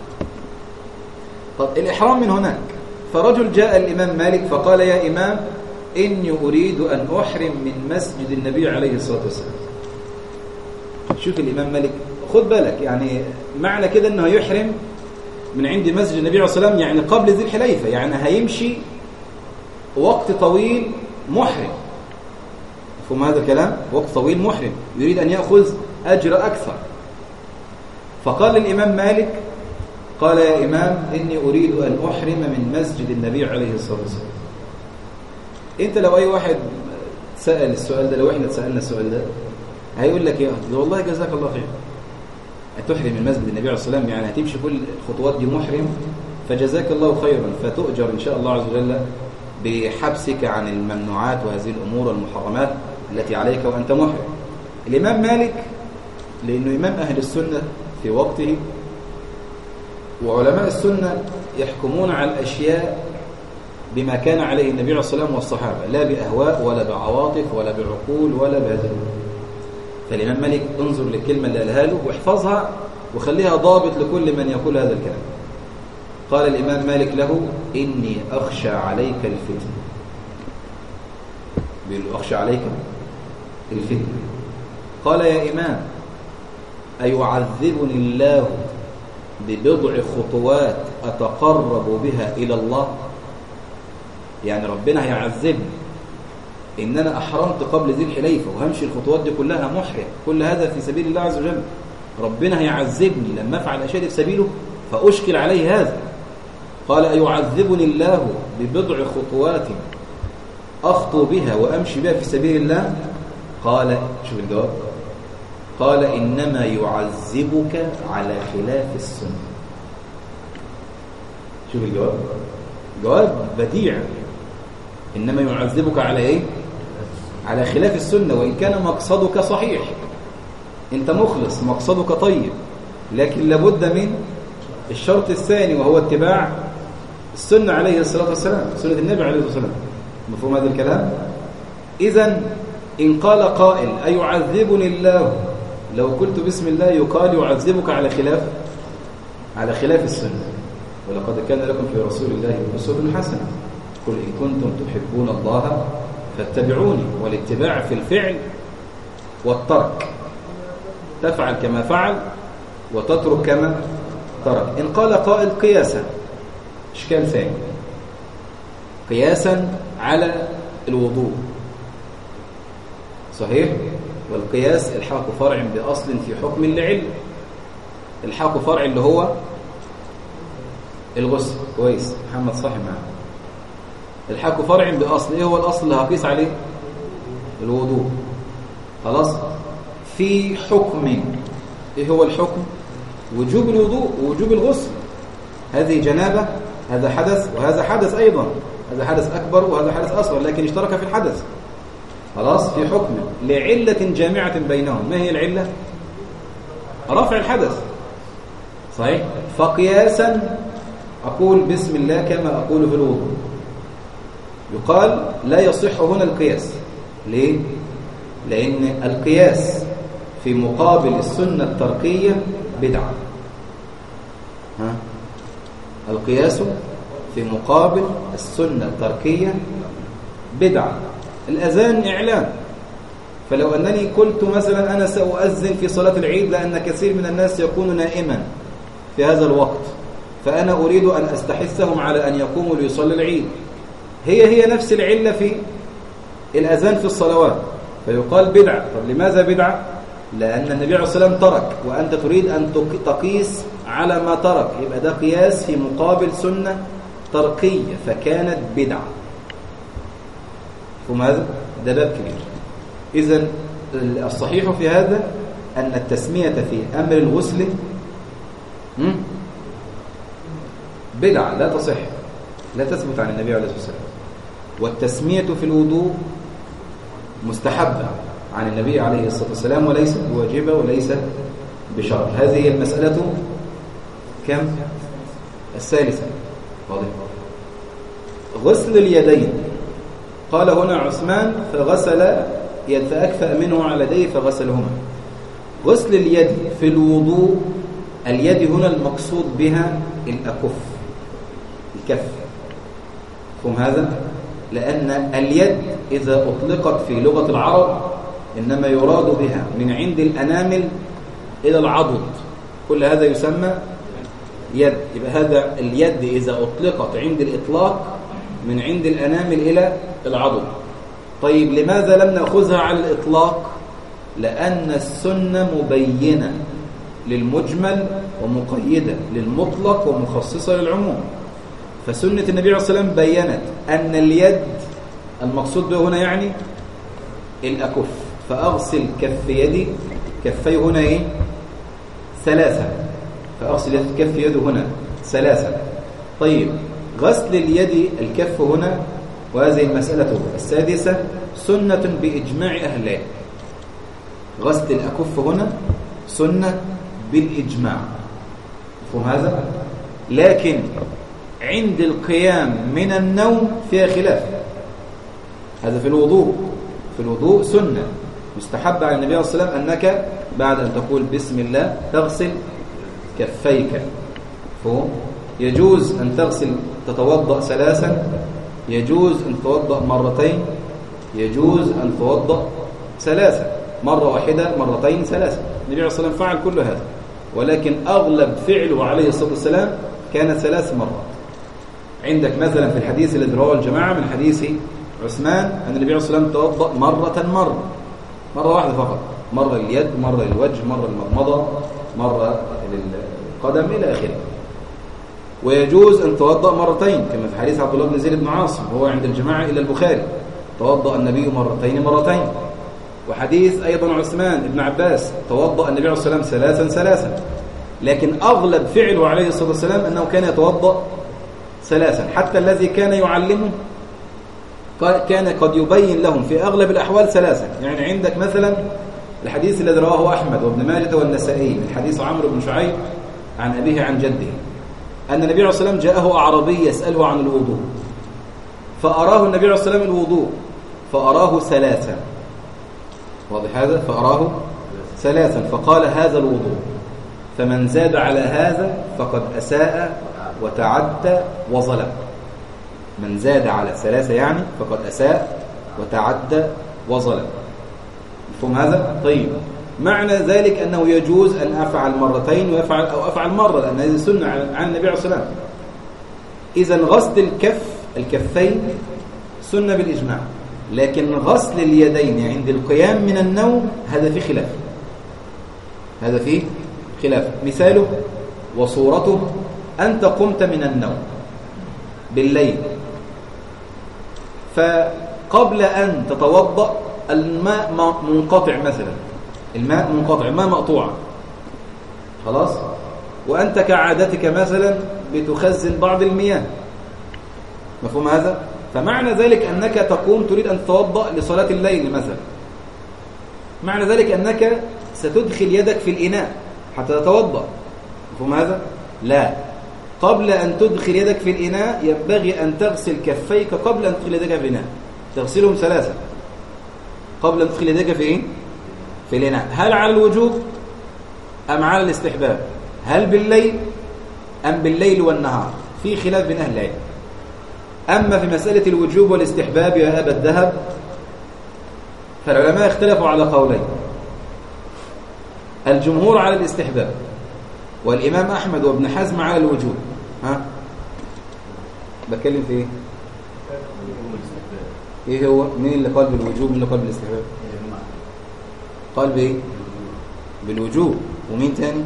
طب الإحرام من هناك. فرجل جاء الإمام مالك فقال يا إمام إني أريد أن أحرم من مسجد النبي عليه الصلاة والسلام. شوف الإمام مالك، خد بالك، يعني معنى كده أنه يحرم من عند مسجد النبي عليه الصلاة والسلام يعني قبل ذي الحليفة، يعني هيمشي وقت طويل محرم. فهم هذا الكلام؟ وقت طويل محرم، يريد أن يأخذ أجر أكثر. فقال الإمام مالك قال يا إمام إني أريد أن أحرم من مسجد النبي عليه الصلاة والسلام. أنت لو أي واحد سأل السؤال ده، لو إحنا تسألنا السؤال ده، هيقول لك يا أخي والله جزاك الله خير، هتحرم من مسجد النبي عليه الصلاة والسلام يعني هتمشي كل الخطوات دي محرم، فجزاك الله خيرا، فتؤجر إن شاء الله عز وجل بحبسك عن الممنوعات وهذه الأمور والمحرمات التي عليك وأنت محرم. الإمام مالك لأنه إمام أهل السنة في وقته، وعلماء السنة يحكمون على الأشياء بما كان عليه النبي عليه الصلاة والسلام والصحابة، لا بأهواء ولا بعواطف ولا بعقول ولا بهذا. فالإمام مالك انظر للكلمة اللي قالها له واحفظها وخليها ضابط لكل من يقول هذا الكلام. قال الإمام مالك له إني أخشى عليك الفتنة. بيقول له أخشى عليك الفتنة. قال يا إمام أيعذبني الله ببضع خطوات أتقرب بها إلى الله؟ يعني ربنا هيعذبني إن أنا أحرمت قبل ذي الحليفة وهمشي الخطوات دي كلها محرم، كل هذا في سبيل الله عز وجل، ربنا هيعذبني لما أفعل أشياء في سبيله فأشكل عليه هذا. قال أيعذبني الله ببضع خطوات أخطو بها وأمشي بها في سبيل الله؟ قال شوف الجواب، قال إنما يعذبك على خلاف السنة. شوف الجواب، جواب بديع. إنما يعذبك على إيه؟ على خلاف السنة، وإن كان مقصدك صحيح، أنت مخلص مقصدك طيب، لكن لابد من الشرط الثاني وهو اتباع السنة عليه الصلاة والسلام، سنة النبي عليه الصلاة والسلام. مفهوم هذا الكلام؟ إذن إن قال قائل أيعذبني الله لو قلت بسم الله، يقال يعذبك على خلاف السنة. ولقد كان لكم في رسول الله أسوة حسنة، قل إن كنتم تحبون الله فاتبعوني. والاتباع في الفعل والترك، تفعل كما فعل وتترك كما ترك. إن قال قائل قياسا إشكال ثاني قياسا على الوضوء. صحيح؟ والقياس الحاق فرع بأصل في حكم لعلة. الحاق فرع اللي هو الغسل. كويس، محمد صاحب معنا. الحاق فرع بأصل، ايه هو الأصل اللي هقيس عليه؟ الوضوء. خلاص؟ في حكم، ايه هو الحكم؟ وجوب الوضوء ووجوب الغسل. هذه جنابة، هذا حدث وهذا حدث أيضا، هذا حدث أكبر وهذا حدث أصغر، لكن اشترك في الحدث. خلاص؟ في حكم لعلة جامعة بينهم. ما هي العلة؟ رفع الحدث. صحيح؟ فقياسا أقول بسم الله كما أقول في الوضوء. يقال لا يصح هنا القياس. ليه؟ لأن القياس في مقابل السنة التركية بدعة. القياس في مقابل السنة التركية بدعة. الأذان إعلان، فلو أنني قلت مثلا أنا سأؤذن في صلاة العيد لأن كثير من الناس يكون نائما في هذا الوقت، فأنا أريد أن أستحثهم على أن يقوموا ليصلي العيد، هي نفس العلة في الأذان في الصلوات، فيقال بدعة. طب لماذا بدعة؟ لأن النبي عليه الصلاة والسلام ترك، وأنت تريد أن تقيس على ما ترك، يبقى ده قياس في مقابل سنة تركية، فكانت بدعة. وماذا؟ ده باب كبير. إذن الصحيح في هذا أن التسمية في أمر الغسل بدعة لا تصح، لا تثبت عن النبي عليه الصلاة والسلام. والتسمية في الوضوء مستحبة عن النبي عليه الصلاة والسلام، وليست بواجبة وليست بشرط. هذه المسألة كم؟ الثالثة. واضح؟ غسل اليدين. قال هنا عثمان فغسل يد فأكفأ منه على يديه فغسلهما. غسل اليد في الوضوء، اليد هنا المقصود بها الأكف، الكف. فهم هذا؟ لأن اليد إذا أطلقت في لغة العرب إنما يراد بها من عند الأنامل إلى العضد، كل هذا يسمى يد. يبقى هذا اليد إذا أطلقت عند الإطلاق من عند الأنامل إلى العضد. طيب لماذا لم نأخذها على الإطلاق؟ لأن السنة مبينة للمجمل ومقيدة للمطلق ومخصصة للعموم. فسنة النبي عليه الصلاة والسلام بيّنت أن اليد المقصود به هنا يعني الأكف، فأغسل كف يدي، كفي هنا إيه؟ ثلاثة، فأغسل كف يده هنا ثلاثة. طيب غسل اليد الكف هنا، وهذه المسألة السادسة، سنة بإجماع أهل العلم. غسل الأكف هنا سنة بالإجماع. مفهوم هذا؟ لكن عند القيام من النوم فيها خلاف. هذا في الوضوء. في الوضوء سنة مستحب عن النبي صلى الله عليه وسلم أنك بعد أن تقول بسم الله تغسل كفيك. فهم؟ يجوز أن تغسل تتوضأ ثلاثا، يجوز أن تتوضأ مرتين، يجوز أن تتوضأ ثلاثا، مرة واحدة، مرتين، ثلاثة. النبي عليه الصلاة والسلام فعل كل هذا، ولكن أغلب فعله عليه الصلاة والسلام كان 3 مرات. عندك مثلا في الحديث الذي رواه الجماعة من حديث عثمان أن النبي عليه الصلاة والسلام توضأ مرة واحدة فقط، مرة لليد، مرة للوجه، مرة للمضمضة، مرة للقدم إلى آخره. ويجوز أن توضأ مرتين كما في حديث عبد الله بن زيد بن عاصم وهو عند الجماعة إلى البخاري، توضأ النبي مرتين. وحديث أيضا عثمان بن عباس توضأ النبي عليه الصلاة والسلام ثلاثا، لكن أغلب فعله عليه الصلاة والسلام أنه كان يتوضأ ثلاثا. حتى الذي كان يعلمه كان قد يبين لهم في أغلب الأحوال ثلاثا. يعني عندك مثلا الحديث الذي رواه أحمد وابن ماجه والنسائي من حديث عمرو بن شعيب عن أبيه عن جده أن النبي عليه الصلاة والسلام جاءه أعرابي يسأله عن الوضوء، فأراه النبي عليه الصلاة والسلام الوضوء فأراه ثلاثا. واضح هذا؟ فأراه ثلاثا فقال هذا الوضوء، فمن زاد على هذا فقد أساء وتعدى وظلم. من زاد على 3 يعني فقد أساء وتعدى وظلم. مفهوم هذا؟ طيب معنى ذلك أنه يجوز أن أفعل مرتين ويفعل أو أفعل مرة، لأن هذه سنة عن النبي عليه الصلاة والسلام. إذا غسل الكفين سنة بالإجماع، لكن غسل اليدين عند القيام من النوم هذا فيه خلاف. مثاله وصورته: أنت قمت من النوم بالليل، فقبل أن تتوضأ الماء منقطع مثلا، الماء مقطوع خلاص، وأنت كعادتك مثلا بتخزن بعض المياه، مفهوم هذا؟ فمعنى ذلك أنك تقوم تريد أن تتوضأ لصلاة الليل مثلا، معنى ذلك أنك ستدخل يدك في الإناء حتى تتوضأ، مفهوم هذا؟ لا، قبل أن تدخل يدك في الإناء ينبغي أن تغسل كفيك قبل أن تدخل يدك في الإناء، تغسلهم 3 قبل أن تدخل يدك في الإناء. هل على الوجوب أم على الاستحباب؟ هل بالليل أم بالليل والنهار؟ في خلاف بين أهل العلم. أما في مسألة الوجوب والاستحباب يا أبا الذهب فالعلماء اختلفوا على قولين: الجمهور على الاستحباب، والإمام أحمد وابن حزم على الوجوب. بتكلم في إيه؟ إيه هو؟ مين اللي قال بالوجوب ومين اللي قال بالاستحباب؟ قال بإيه؟ بالوجوب. ومين تاني؟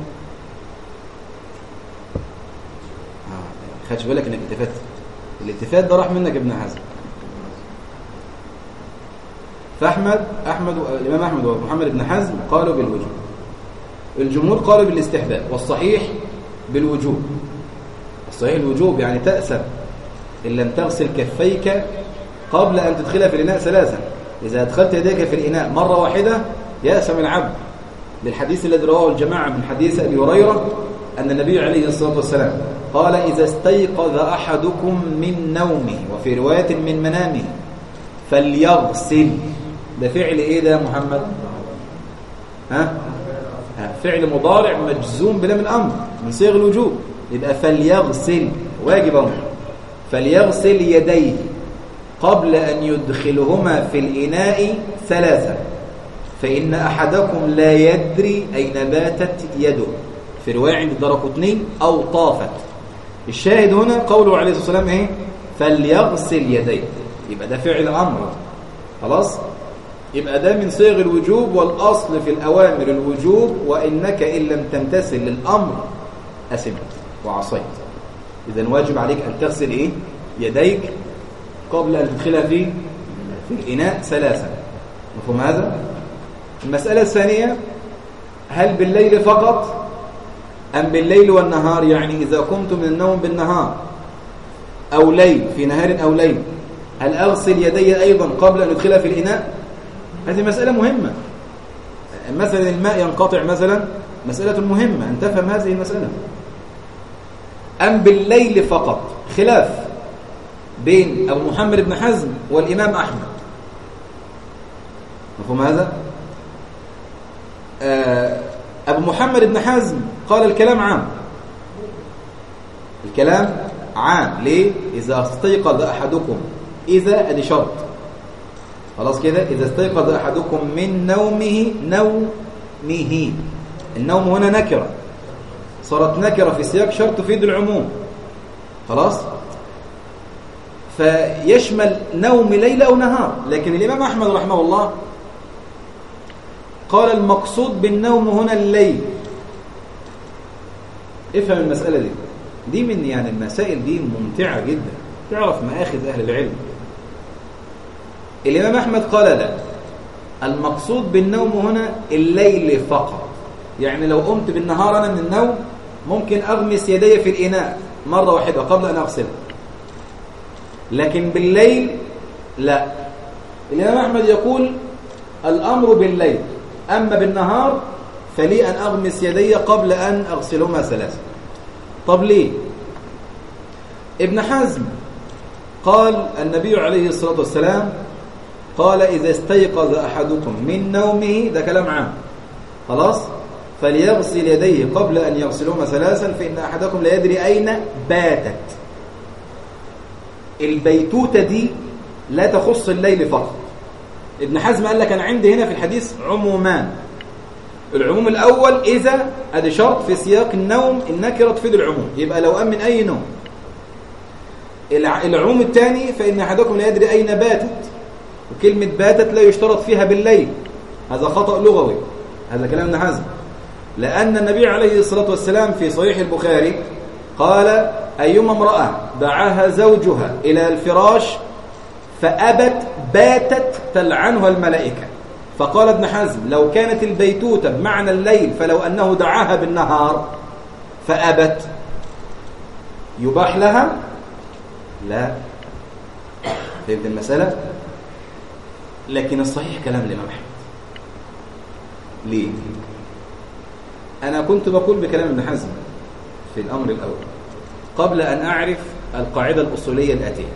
خدش بالك انك الالتفات ده راح منك ابن حزم. الإمام أحمد ومحمد بن حزم قالوا بالوجوب، الجمهور قالوا بالاستحباب، والصحيح بالوجوب. الصحيح الوجوب، يعني تأسف إن لم تغسل كفيك قبل أن تدخلها في الإناء 3. إذا أدخلت يديك في الإناء مرة واحدة يأسم العبد، للحديث الذي رواه الجماعة من حديث أبي هريرة أن النبي عليه الصلاة والسلام قال: إذا استيقظ أحدكم من نومه، وفي رواية من منامه، فليغسل. ده فعل إيه ده يا محمد؟ فعل مضارع مجزوم بلام الأمر من صيغ الوجوب، يبقى فليغسل واجب أمر. فليغسل يديه قبل أن يدخلهما في الإناء 3، فإن أحدكم لا يدري أين باتت يده، في رواية عند الدارقطني أو طافت. الشاهد هنا قوله عليه الصلاة والسلام إيه؟ فليغسل يديه، يبقى ده فعل أمر خلاص، يبقى ده من صيغ الوجوب، والأصل في الأوامر الوجوب، وإنك إن لم تمتثل للأمر أثمت وعصيت. إذن واجب عليك أن تغسل إيه؟ يديك قبل أن تدخلها في الإناء 3. مفهوم هذا؟ المسألة الثانية: هل بالليل فقط أم بالليل والنهار؟ يعني إذا قمت من النوم بالنهار أو ليل، في نهار أو ليل، هل أغسل يدي أيضا قبل أن أدخلها في الإناء؟ هذه مسألة مهمة. مثلا الماء ينقطع مثلا، مسألة مهمة أن تفهم هذه المسألة. أم بالليل فقط؟ خلاف بين أبو محمد بن حزم والإمام أحمد. مفهوم هذا؟ أبو محمد بن حزم قال الكلام عام، الكلام عام. ليه؟ إذا استيقظ أحدكم، إذا أدي شرط خلاص كده، إذا استيقظ أحدكم من نومه، النوم هنا نكرة، صارت نكرة في سياق شرط تفيد العموم خلاص، فيشمل نوم ليل أو نهار. لكن الإمام أحمد رحمه الله قال المقصود بالنوم هنا الليل. افهم المسألة دي من يعني المسائل دي ممتعة جدا، تعرف مآخذ أهل العلم. الإمام أحمد قال لا، المقصود بالنوم هنا الليل فقط. يعني لو قمت بالنهار أنا من النوم ممكن أغمس يدي في الإناء مرة واحدة قبل أن أغسله، لكن بالليل لا. الإمام أحمد يقول الأمر بالليل، أما بالنهار فلي أن أغمس يدي قبل أن أغسلهما 3. طب ليه؟ ابن حزم قال النبي عليه الصلاة والسلام قال إذا استيقظ أحدكم من نومه، ده كلام عام خلاص، فليغسل يديه قبل أن يغسلهما 3، فإن أحدكم لا يدري أين باتت. البيتوتة دي لا تخص الليل فقط. ابن حزم قال لك أنا عندي هنا في الحديث عمومان. العموم الأول إذا أدي شرط في سياق النوم، النكرة تفيد العموم، يبقى لو قام من أي نوم العموم الثاني فإن أحدكم لا يدري أين باتت، وكلمة باتت لا يشترط فيها بالليل، هذا خطأ لغوي، هذا كلام ابن حزم، لأن النبي عليه الصلاة والسلام في صحيح البخاري قال أيما امرأة دعاها زوجها إلى الفراش فأبت باتت تلعنها الملائكة. فقال ابن حزم لو كانت البيتوتة بمعنى الليل فلو أنه دعاها بالنهار فأبت يباح لها؟ لا. فهمت المسألة؟ لكن الصحيح كلام الإمام أحمد. ليه؟ أنا كنت بقول بكلام ابن حزم في الأمر الأول قبل أن أعرف القاعدة الأصولية الآتية.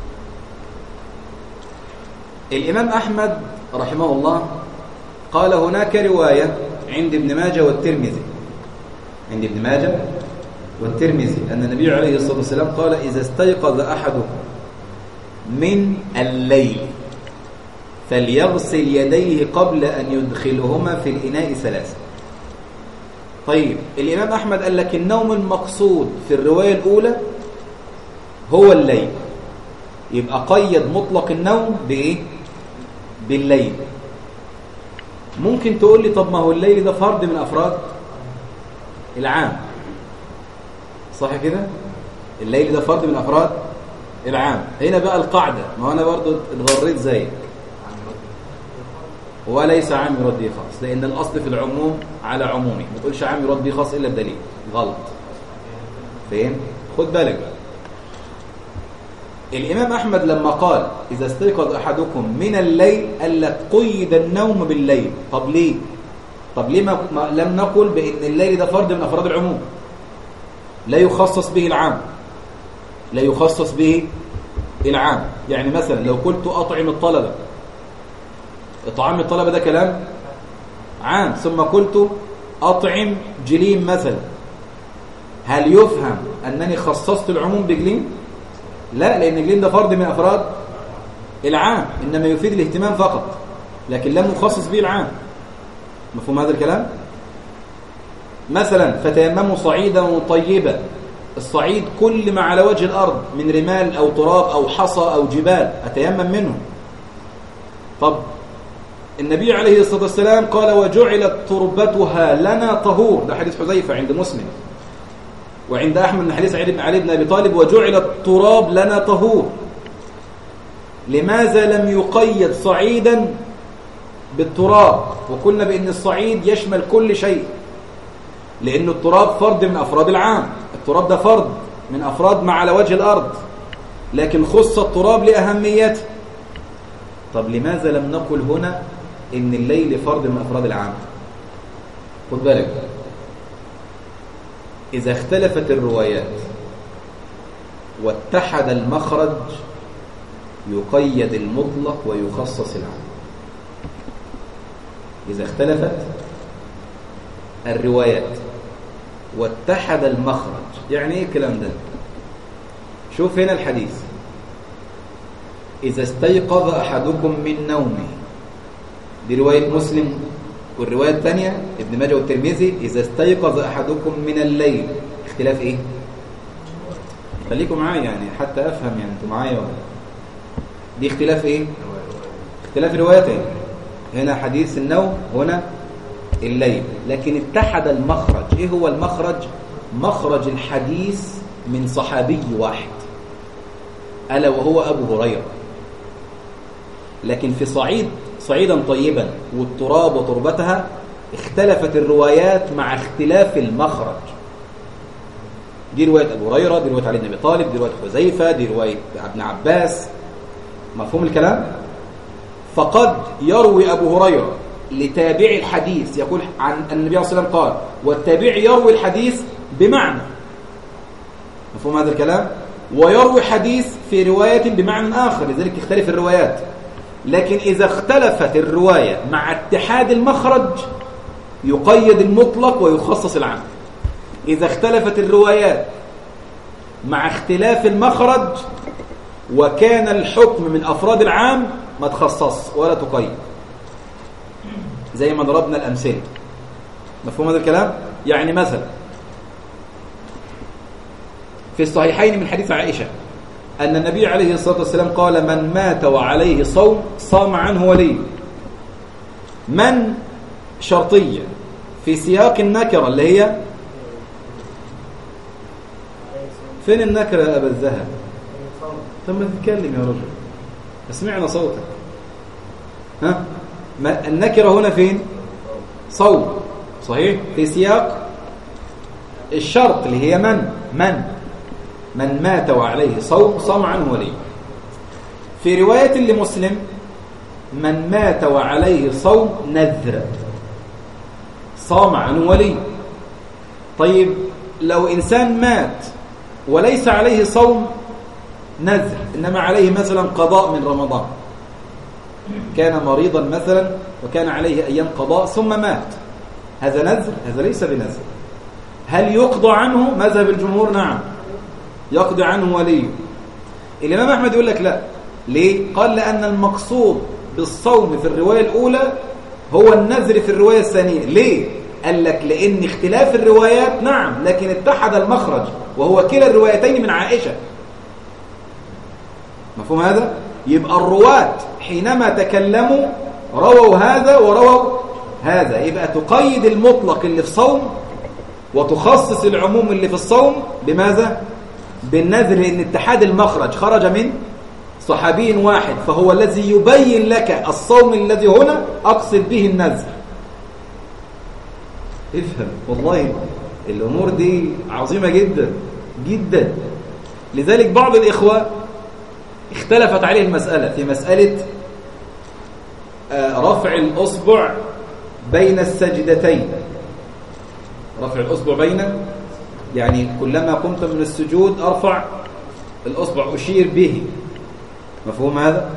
الإمام أحمد رحمه الله قال هناك رواية عند ابن ماجه والترمذي، عند ابن ماجه والترمذي أن النبي عليه الصلاة والسلام قال إذا استيقظ أحدكم من الليل فليغسل يديه قبل أن يدخلهما في الإناء ثلاثة. طيب الإمام أحمد قال لك النوم المقصود في الرواية الأولى هو الليل، يبقى قيد مطلق النوم بإيه؟ بالليل. ممكن تقول لي طب ما هو الليل ده فرد من أفراد العام، صح كده؟ الليل ده فرد من أفراد العام. هنا بقى القاعدة، ما أنا برضو اتغريت زيك، وليس عام يرد به خاص، لأن الأصل في العموم على عمومي، ما تقولش عام يرد به خاص إلا بدليل، غلط. فين؟ خد بالك بقى. الإمام أحمد لما قال إذا استيقظ أحدكم من الليل قال لك قيد النوم بالليل. طب ليه؟ طب ليه ما لم نقل بأن الليل ده فرد من أفراد العموم لا يخصص به العام، لا يخصص به العام؟ يعني مثلا لو قلت أطعم الطلبة، إطعام الطلبة ده كلام عام، ثم قلت أطعم جليم مثلا، هل يفهم أنني خصصت العموم بجليم؟ لا، لأن جليم ده فرد من أفراد العام، إنما يفيد الاهتمام فقط، لكن لم نخصص به العام. مفهوم هذا الكلام؟ مثلا فتيمموا صعيدا طيبا، الصعيد كل ما على وجه الأرض من رمال أو تراب أو حصى أو جبال أتيمم منه. طب النبي عليه الصلاة والسلام قال وجعلت تربتها لنا طهور، ده حديث حذيفة عند مسلم، وعند أحمد من حديث علي بن أبي طالب وجعل التراب لنا طهور. لماذا لم يقيد صعيدا بالتراب؟ وقلنا بأن الصعيد يشمل كل شيء، لأن التراب فرد من أفراد العام، التراب ده فرد من أفراد ما على وجه الأرض، لكن خص التراب لأهميته. طب لماذا لم نقل هنا إن الليل فرد من أفراد العام؟ خد بالك، إذا اختلفت الروايات واتحد المخرج يقيد المطلق ويخصص العام. إذا اختلفت الروايات واتحد المخرج، يعني إيه الكلام ده؟ شوف هنا الحديث إذا استيقظ أحدكم من نومه، دي رواية مسلم، والرواية الثانية ابن ماجه والترمذي إذا استيقظ أحدكم من الليل. اختلاف إيه؟ خليكم معايا يعني حتى أفهم، يعني أنتم معايا ولا؟ دي اختلاف إيه؟ اختلاف روايتين، هنا حديث النوم، هنا الليل، لكن اتحد المخرج. إيه هو المخرج؟ مخرج الحديث من صحابي واحد ألا وهو أبو هريرة. لكن في صعيدا طيبا والتراب وتربتها اختلفت الروايات مع اختلاف المخرج. دي رواية أبو هريرة، دي رواية علي بن أبي طالب، دي رواية حذيفة، دي رواية ابن عباس. مفهوم الكلام؟ فقد يروي أبو هريرة لتابع الحديث يقول عن النبي صلى الله عليه وسلم قال، والتابع يروي الحديث بمعنى، مفهوم هذا الكلام؟ ويروي حديث في رواية بمعنى آخر، لذلك يختلف الروايات. لكن إذا اختلفت الرواية مع اتحاد المخرج يقيد المطلق ويخصص العام. إذا اختلفت الروايات مع اختلاف المخرج وكان الحكم من أفراد العام ما تخصص ولا تقيد، زي ما ضربنا الأمثلة. مفهوم هذا الكلام؟ يعني مثلا في الصحيحين من حديث عائشة أن النبي عليه الصلاة والسلام قال من مات وعليه صوم صام عنه ولي. من شرطية في سياق النكرة اللي هي فين النكرة يا أبا الذهب؟ ثم تتكلم يا رجل، اسمعنا صوتك. ها؟ النكرة هنا فين؟ صوم، صحيح؟ في سياق الشرط اللي هي من مات وعليه صوم صام عنه ولي. في رواية لمسلم من مات وعليه صوم نذر صام عنه ولي. طيب لو إنسان مات وليس عليه صوم نذر، إنما عليه مثلا قضاء من رمضان، كان مريضا مثلا وكان عليه أيام قضاء ثم مات، هذا نذر؟ هذا ليس بنذر. هل يقضى عنه؟ مذهب الجمهور نعم يقضي عنه ولي. الإمام أحمد يقول لك لا. ليه؟ قال لأن المقصود بالصوم في الرواية الأولى هو النذر في الرواية الثانية. ليه؟ قال لك لأن اختلاف الروايات نعم لكن اتحد المخرج، وهو كلا الروايتين من عائشة. مفهوم هذا؟ يبقى الرواة حينما تكلموا رووا هذا ورووا هذا، يبقى تقيد المطلق اللي في صوم وتخصص العموم اللي في الصوم بماذا؟ بالنذر، لأن اتحاد المخرج خرج من صحابي واحد، فهو الذي يبين لك الصوم الذي هنا أقصد به النذر. افهم، والله الأمور دي عظيمة جدا جدا. لذلك بعض الإخوة اختلفت عليه المسألة في مسألة رفع الأصبع بين السجدتين. رفع الأصبع بين، يعني كلما قمت من السجود أرفع الأصبع أشير به. مفهوم هذا؟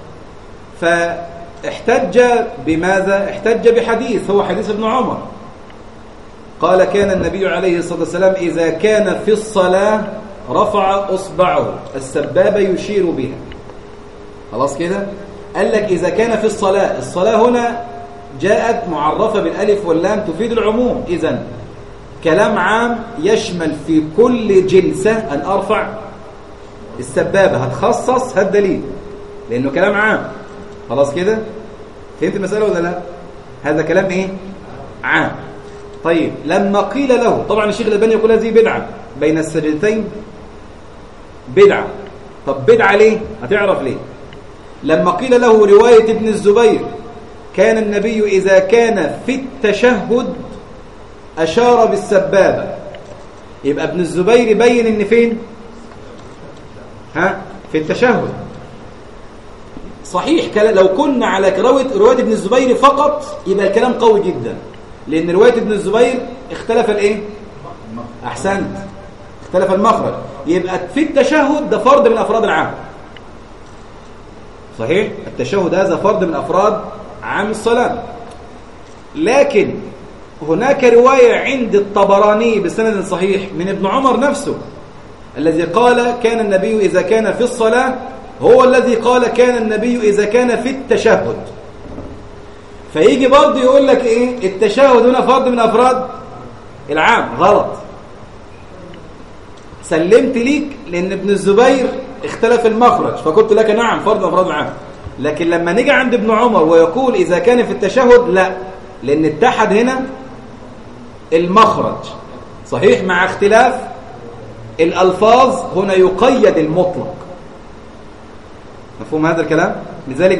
فاحتج بماذا؟ احتج بحديث هو حديث ابن عمر قال كان النبي عليه الصلاة والسلام إذا كان في الصلاة رفع أصبعه السبابة يشير بها. خلاص كده؟ قال لك إذا كان في الصلاة، الصلاة هنا جاءت معرفة بالألف واللام تفيد العموم، إذن كلام عام يشمل في كل جلسة أن أرفع السبابة، هتخصص هذا دليل لأنه كلام عام. خلاص كده؟ فهمت المسألة ولا لا؟ هذا كلام إيه؟ عام. طيب لما قيل له، طبعا الشيخ الألباني يقول هذه بدعة بين السجدتين، بدعة. طب بدعة ليه؟ هتعرف ليه. لما قيل له رواية ابن الزبير كان النبي إذا كان في التشهد أشار بالسبابة، يبقى ابن الزبير يبين إن فين؟ في التشهد. صحيح لو كنا على رواية ابن الزبير فقط يبقى الكلام قوي جدا، لأن رواية ابن الزبير اختلف الإيه؟ أحسنت، اختلف المخرج. يبقى في التشهد ده فرد من أفراد العام. صحيح؟ التشهد هذا فرد من أفراد عام الصلاة. لكن هناك رواية عند الطبراني بسند صحيح من ابن عمر نفسه الذي قال كان النبي إذا كان في الصلاة، هو الذي قال كان النبي إذا كان في التشهد. فيجي برضه يقول لك إيه؟ التشهد هنا فرد من أفراد العام. غلط. سلمت ليك لأن ابن الزبير اختلف المخرج فقلت لك نعم فرد من أفراد العام. لكن لما نيجي عند ابن عمر ويقول إذا كان في التشهد، لا، لأن اتحد هنا المخرج. صحيح؟ مع اختلاف الألفاظ هنا يقيد المطلق. مفهوم هذا الكلام؟ لذلك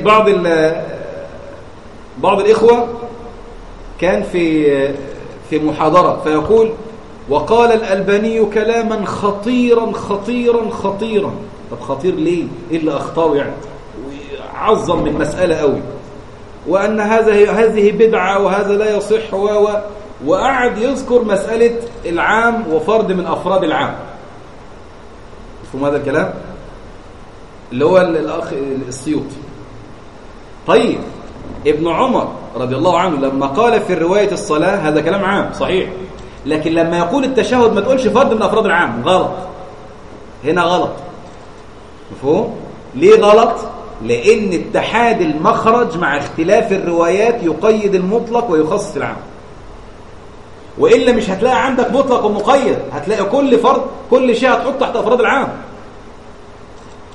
بعض الإخوة كان في محاضرة فيقول وقال الألباني كلاما خطيرا خطيرا خطيرا. طب خطير ليه؟ إيه اللي أخطاه يعني؟ ويعظم من مسألة قوي، وأن هذه بدعة وهذا لا يصح وقعد يذكر مسألة العام وفرد من أفراد العام. مفهوم هذا الكلام؟ اللي هو الأخ السيوطي. طيب ابن عمر رضي الله عنه لما قال في رواية الصلاة هذا كلام عام صحيح، لكن لما يقول التشهد ما تقولش فرد من أفراد العام. غلط، هنا غلط. مفهوم؟ ليه غلط؟ لأن اتحاد المخرج مع اختلاف الروايات يقيد المطلق ويخصص العام. وإلا مش هتلاقي عندك مطلق ومقيد، هتلاقي كل فرد كل شيء هتحط تحت أفراد العام.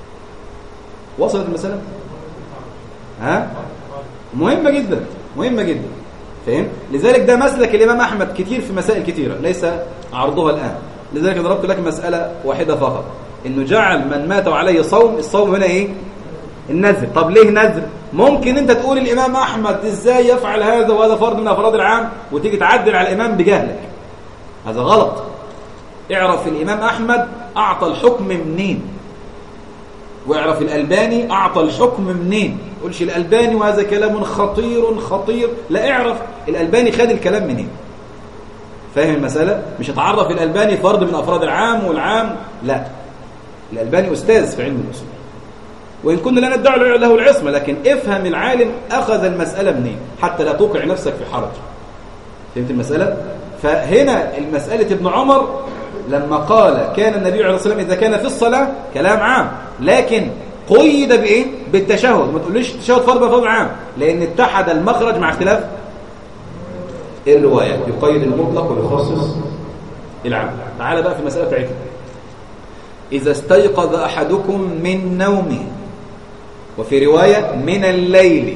وصلت المسألة؟ ها؟ مهمة جدا، مهمة جدا. فهم؟ لذلك ده مسلك الإمام أحمد كتير في مسائل كتيرة ليس عرضها الآن. لذلك ضربت لك مسألة واحدة فقط، إنه جعل من مات عليه صوم، الصوم هنا إيه؟ النذر. طب ليه نذر؟ ممكن أنت تقول الإمام أحمد إزاي يفعل هذا وهذا فرض من أفراد العام، وتيجي تعدل على الإمام بجهلك. هذا غلط. اعرف الإمام أحمد أعطى الحكم منين، واعرف الألباني أعطى الحكم منين. قولش الألباني وهذا كلام خطير خطير، لا، اعرف الألباني خد الكلام منين. فاهم المسألة؟ مش هتعرف الألباني فرد من أفراد العام والعام، لا، الألباني أستاذ في علم الأصول، وإن كنا لا ندعي له العصمة، لكن افهم العالم أخذ المسألة منين حتى لا توقع نفسك في حرج. فهمت المسألة؟ فهنا المسألة ابن عمر لما قال كان النبي عليه الصلاة والسلام إذا كان في الصلاة كلام عام، لكن قيد بإيه؟ بالتشهد. ما تقوليش التشهد فرض فرض عام، لأن اتحد المخرج مع اختلاف الروايات، يقيد المطلق ويخصص العام. تعال بقى في المسألة بتاعتنا. إذا استيقظ أحدكم من نومه، وفي رواية من الليل،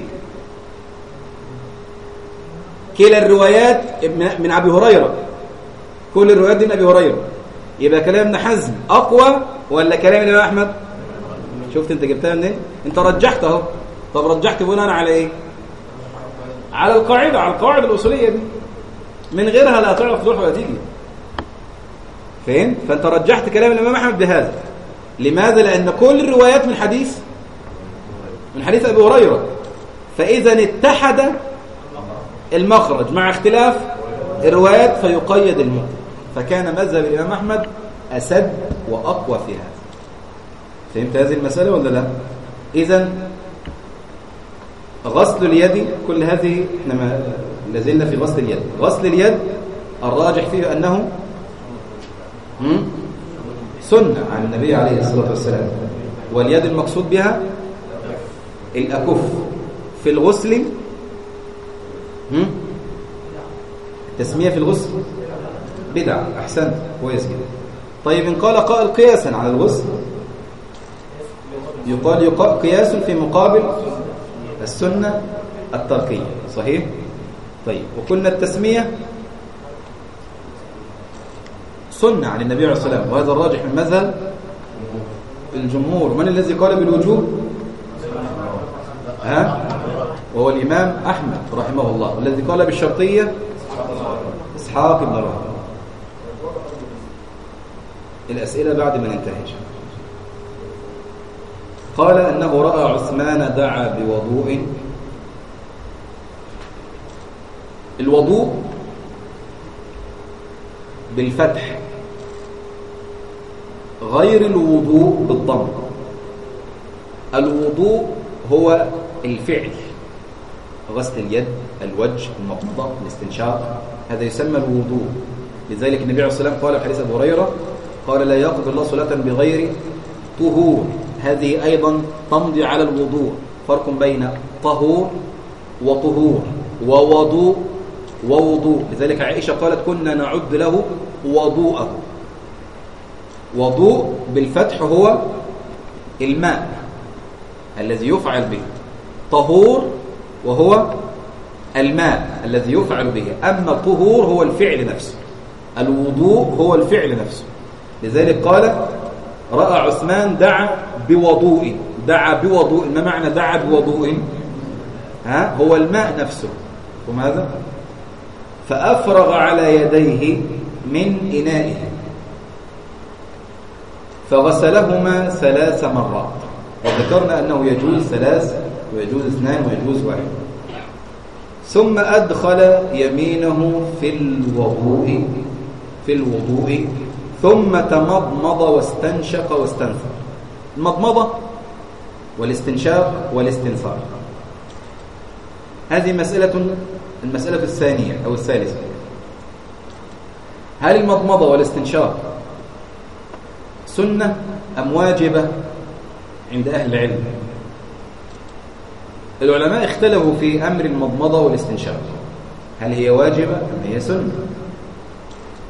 كلا الروايات من أبي هريرة، كل الروايات دي من أبي هريرة. يبقى كلام ابن حزم أقوى ولا كلام الإمام أحمد؟ شفت أنت جبتها منين؟ أنت رجحت أهو. طب رجحت بناء على إيه؟ على القاعدة، على القواعد الأصولية دي، من غيرها لا تعرف تروح ولا تيجي. فين؟ فأنت رجحت كلام الإمام أحمد بهذا. لماذا؟ لأن كل الروايات من حديث أبي هريرة، فإذا اتحد المخرج مع اختلاف الروايات فيقيد المطلق. فكان مذهب الإمام أحمد أسد وأقوى في هذا. فهمت هذه المسألة ولا لا؟ إذن غسل اليد، كل هذه احنا لازلنا في غسل اليد. غسل اليد الراجح فيه أنه سنة عن النبي عليه الصلاة والسلام، واليد المقصود بها الأكف. في الغسل التسمية في الغسل بدعة. أحسنت، كويس جدا. طيب إن قال قائل قياسا على الغسل، يقال قياس في مقابل السنة التركية. صحيح؟ طيب، وقلنا التسمية سنة عن النبي عليه الصلاة والسلام، وهذا الراجح من مذهب الجمهور. من الذي قال بالوجوب؟ وهو الإمام أحمد رحمه الله. والذي قال بالشرطية إسحاق بن راهويه. الأسئلة بعد ما ننتهي. قال أنه رأى عثمان دعا بوضوء. الوضوء بالفتح غير الوضوء بالضم. الوضوء هو الفعل، غسل اليد، الوجه، المضمضة، الاستنشاق، هذا يسمى الوضوء. لذلك النبي عليه الصلاة والسلام قال في حديث أبي هريرة قال لا يقبل الله صلاة بغير طهور. هذه أيضا تمضي على الوضوء. فرق بين طهور وطهور ووضوء ووضوء. لذلك عائشة قالت كنا نعد له وضوءه. وضوء بالفتح هو الماء الذي يفعل به. طهور وهو الماء الذي يفعل به. أما الطهور هو الفعل نفسه، الوضوء هو الفعل نفسه. لذلك قال رأى عثمان دعا بوضوء. دعا بوضوء، ما معنى دعا بوضوء؟ هو الماء نفسه. وماذا؟ فأفرغ على يديه من إنائه فغسلهما 3 مرات. وذكرنا أنه يجوز 3 ويجوز 2 ويجوز 1. ثم أدخل يمينه في الوضوء ثم تمضمض واستنشق واستنثر. المضمضة والاستنشاق والاستنثار، هذه المسألة الثانية أو الثالثة. هل المضمضة والاستنشاق سنة أم واجبة عند أهل العلم؟ العلماء اختلفوا في أمر المضمضة والاستنشاق، هل هي واجبة أم هي سنة؟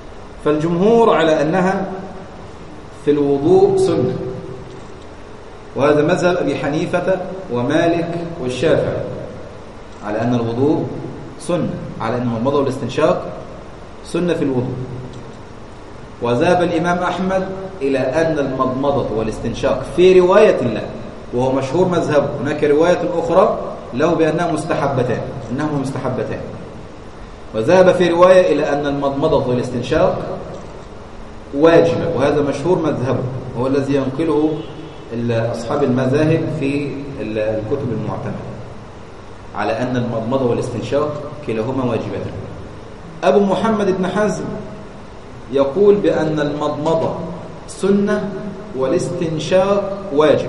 فالجمهور على أنها في الوضوء سنة، وهذا مذهب أبي حنيفة ومالك والشافعي على أن الوضوء سنة، على أن المضمضة والاستنشاق سنة في الوضوء. وذهب الإمام أحمد إلى أن المضمضة والاستنشاق في رواية له، وهو مشهور مذهبه، هناك رواية أخرى له بأنها مستحبتان. وذهب في رواية إلى أن المضمضة والاستنشاق واجبة، وهذا مشهور مذهبه، وهو الذي ينقله أصحاب المذاهب في الكتب المعتمدة على أن المضمضة والاستنشاق كلاهما واجبتان. أبو محمد بن حزم يقول بأن المضمضة سنة والاستنشاق واجب.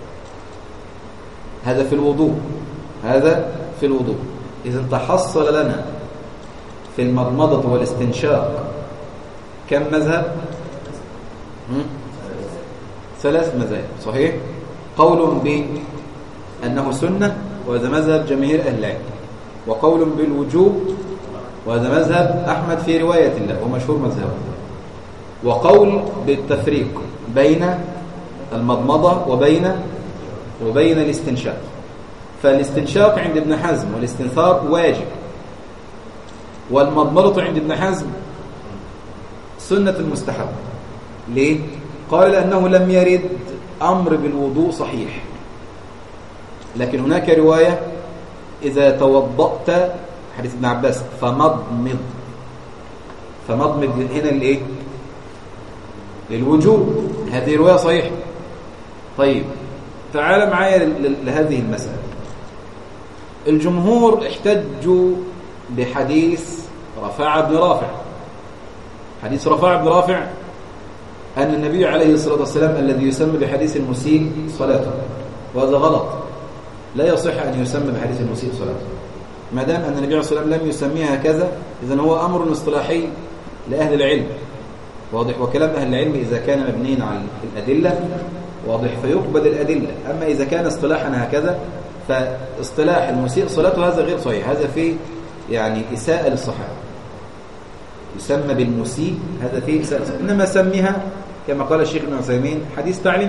هذا في الوضوء. إذا تحصل لنا في المضمضة والاستنشاق كم مذهب؟ 3 مذاهب، صحيح؟ قول بأنه سنة، وهذا مذهب جماهير أهل العلم، وقول بالوجوب، وهذا مذهب أحمد في رواية الله ومشهور مذهبه، وقول بالتفريق بين المضمضة وبين الاستنشاق. فالاستنشاق عند ابن حزم والاستنثار واجب، والمضمضة عند ابن حزم سنة المستحب. ليه؟ قال لأنه لم يرد أمر بالوضوء صحيح، لكن هناك رواية إذا توضأت، حديث ابن عباس، فمضمض هنا لإيه؟ للوجوب. هذه رواية صحيحة. طيب تعال معايا لهذه المسألة. الجمهور احتجوا بحديث رفاعة بن رافع. حديث رفاعة بن رافع أن النبي عليه الصلاة والسلام الذي يسمى بحديث المسيء صلاته، وهذا غلط، لا يصح أن يسمى بحديث المسيء صلاته. ما دام أن النبي عليه الصلاة والسلام لم يسميها هكذا، إذن هو أمر اصطلاحي لأهل العلم، واضح. وكلام أهل العلم إذا كان مبنيا على الأدلة واضح فيقبل الأدلة، أما إذا كان اصطلاحا هكذا فاصطلاح المسيء صلاته هذا غير صحيح، هذا فيه يعني إساءة للصحابة، يسمى بالمسيء هذا فيه إساءة للصحابة. إنما سميها كما قال الشيخ ابن عثيمين حديث تعليم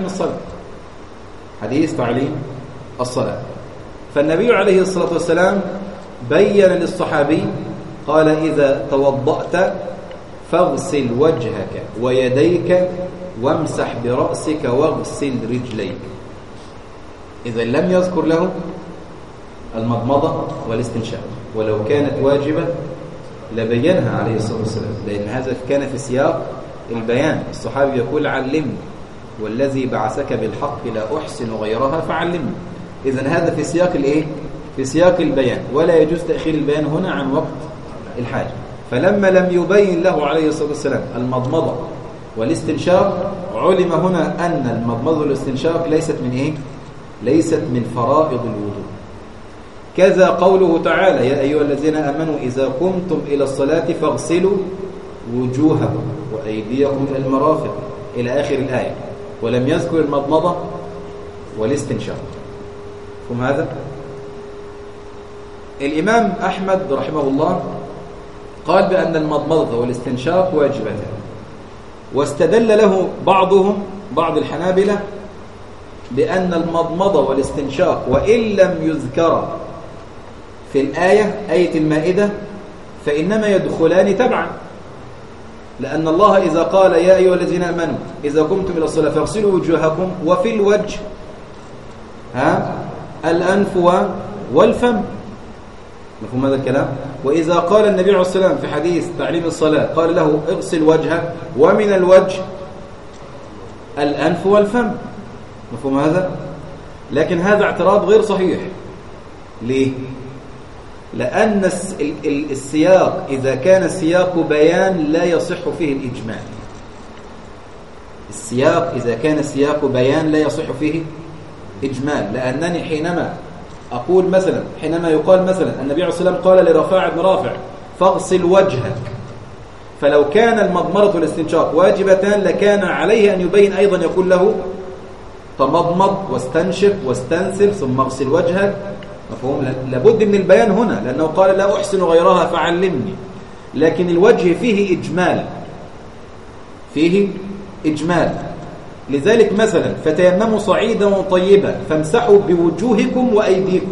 الصلاة. فالنبي عليه الصلاة والسلام بين للصحابي قال إذا توضأت فاغسل وجهك ويديك وامسح برأسك واغسل رجليك. إذا لم يذكر له المضمضة والاستنشاق، ولو كانت واجبة لبينها عليه الصلاة والسلام، لأن هذا كان في سياق البيان. الصحابي يقول علمني والذي بعثك بالحق لا أحسن غيرها فعلمني. إذن هذا في سياق الإيه؟ في سياق البيان، ولا يجوز تأخير البيان هنا عن وقت الحاجة. فلما لم يبين له عليه الصلاة والسلام المضمضة والاستنشاق، علم هنا أن المضمضة والاستنشاق ليست من إيه؟ ليست من فرائض الوضوء. كذا قوله تعالى يا أيها الذين آمنوا إذا قمتم إلى الصلاة فاغسلوا وجوهكم وأيديكم إلى المرافق إلى آخر الآية، ولم يذكر المضمضة والاستنشاق. فهم هذا؟ الإمام أحمد رحمه الله قال بأن المضمضة والاستنشاق واجبتان، واستدل له بعض الحنابلة بأن المضمضة والاستنشاق وإن لم يذكر في الآية آية المائدة فإنما يدخلان تبعا، لأن الله إذا قال يا أيها الذين آمنوا إذا قمتم إلى الصلاة فاغسلوا وجوهكم، وفي الوجه الأنف والفم، مفهوم هذا الكلام؟ وإذا قال النبي عليه الصلاة والسلام في حديث تعليم الصلاة قال له اغسل وجهك، ومن الوجه الأنف والفم، مفهوم هذا؟ لكن هذا اعتراض غير صحيح. ليه؟ لأن السياق إذا كان سياق بيان لا يصح فيه الإجمال. السياق إذا كان سياق بيان لا يصح فيه إجمال، لأنني حينما أقول مثلا، حينما يقال مثلا النبي عليه الصلاة والسلام قال لرفاعة بن رافع فاغسل وجهك، فلو كان المضمرة والاستنشاق واجبتان لكان عليه أن يبين أيضا يقول له تمضمض واستنشق واستنثر ثم اغسل وجهك، مفهوم؟ لابد من البيان هنا، لأنه قال لا أحسن غيرها فعلمني. لكن الوجه فيه إجمال، لذلك مثلا فتيمموا صعيدا طيبا فامسحوا بوجوهكم وأيديكم.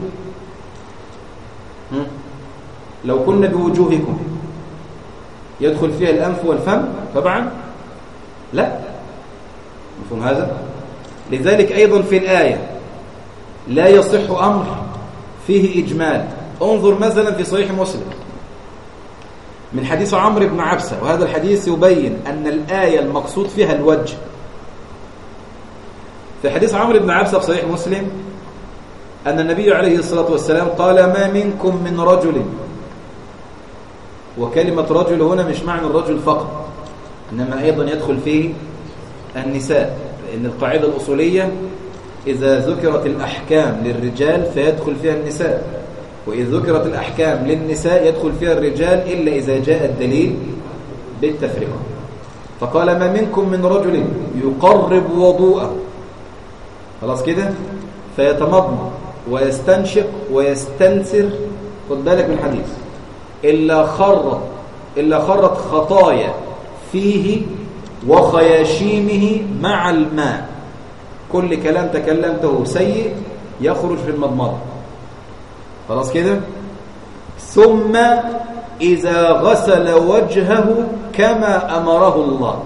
لو كنا بوجوهكم يدخل فيها الأنف والفم طبعا لا، مفهوم هذا؟ لذلك أيضا في الآية لا يصح أمر فيه إجمال. انظر مثلا في صحيح مسلم من حديث عمرو بن عبسة، وهذا الحديث يبين أن الآية المقصود فيها الوجه. في حديث عمرو بن عبسة في صحيح مسلم أن النبي عليه الصلاة والسلام قال ما منكم من رجل، وكلمة رجل هنا مش معنى الرجل فقط، إنما أيضا يدخل فيه النساء، لأن القاعدة الأصولية إذا ذكرت الأحكام للرجال فيدخل فيها النساء، وإذا ذكرت الأحكام للنساء يدخل فيها الرجال إلا إذا جاء الدليل بالتفرقة. فقال ما منكم من رجل يقرب وضوءه، خلاص كده، فيتمضمض ويستنشق ويستنثر، خد بالك من الحديث، إلا خرت خطايا فيه وخياشيمه مع الماء. كل كلام تكلمته سيء يخرج في المضمضة، خلاص كده. ثم إذا غسل وجهه كما أمره الله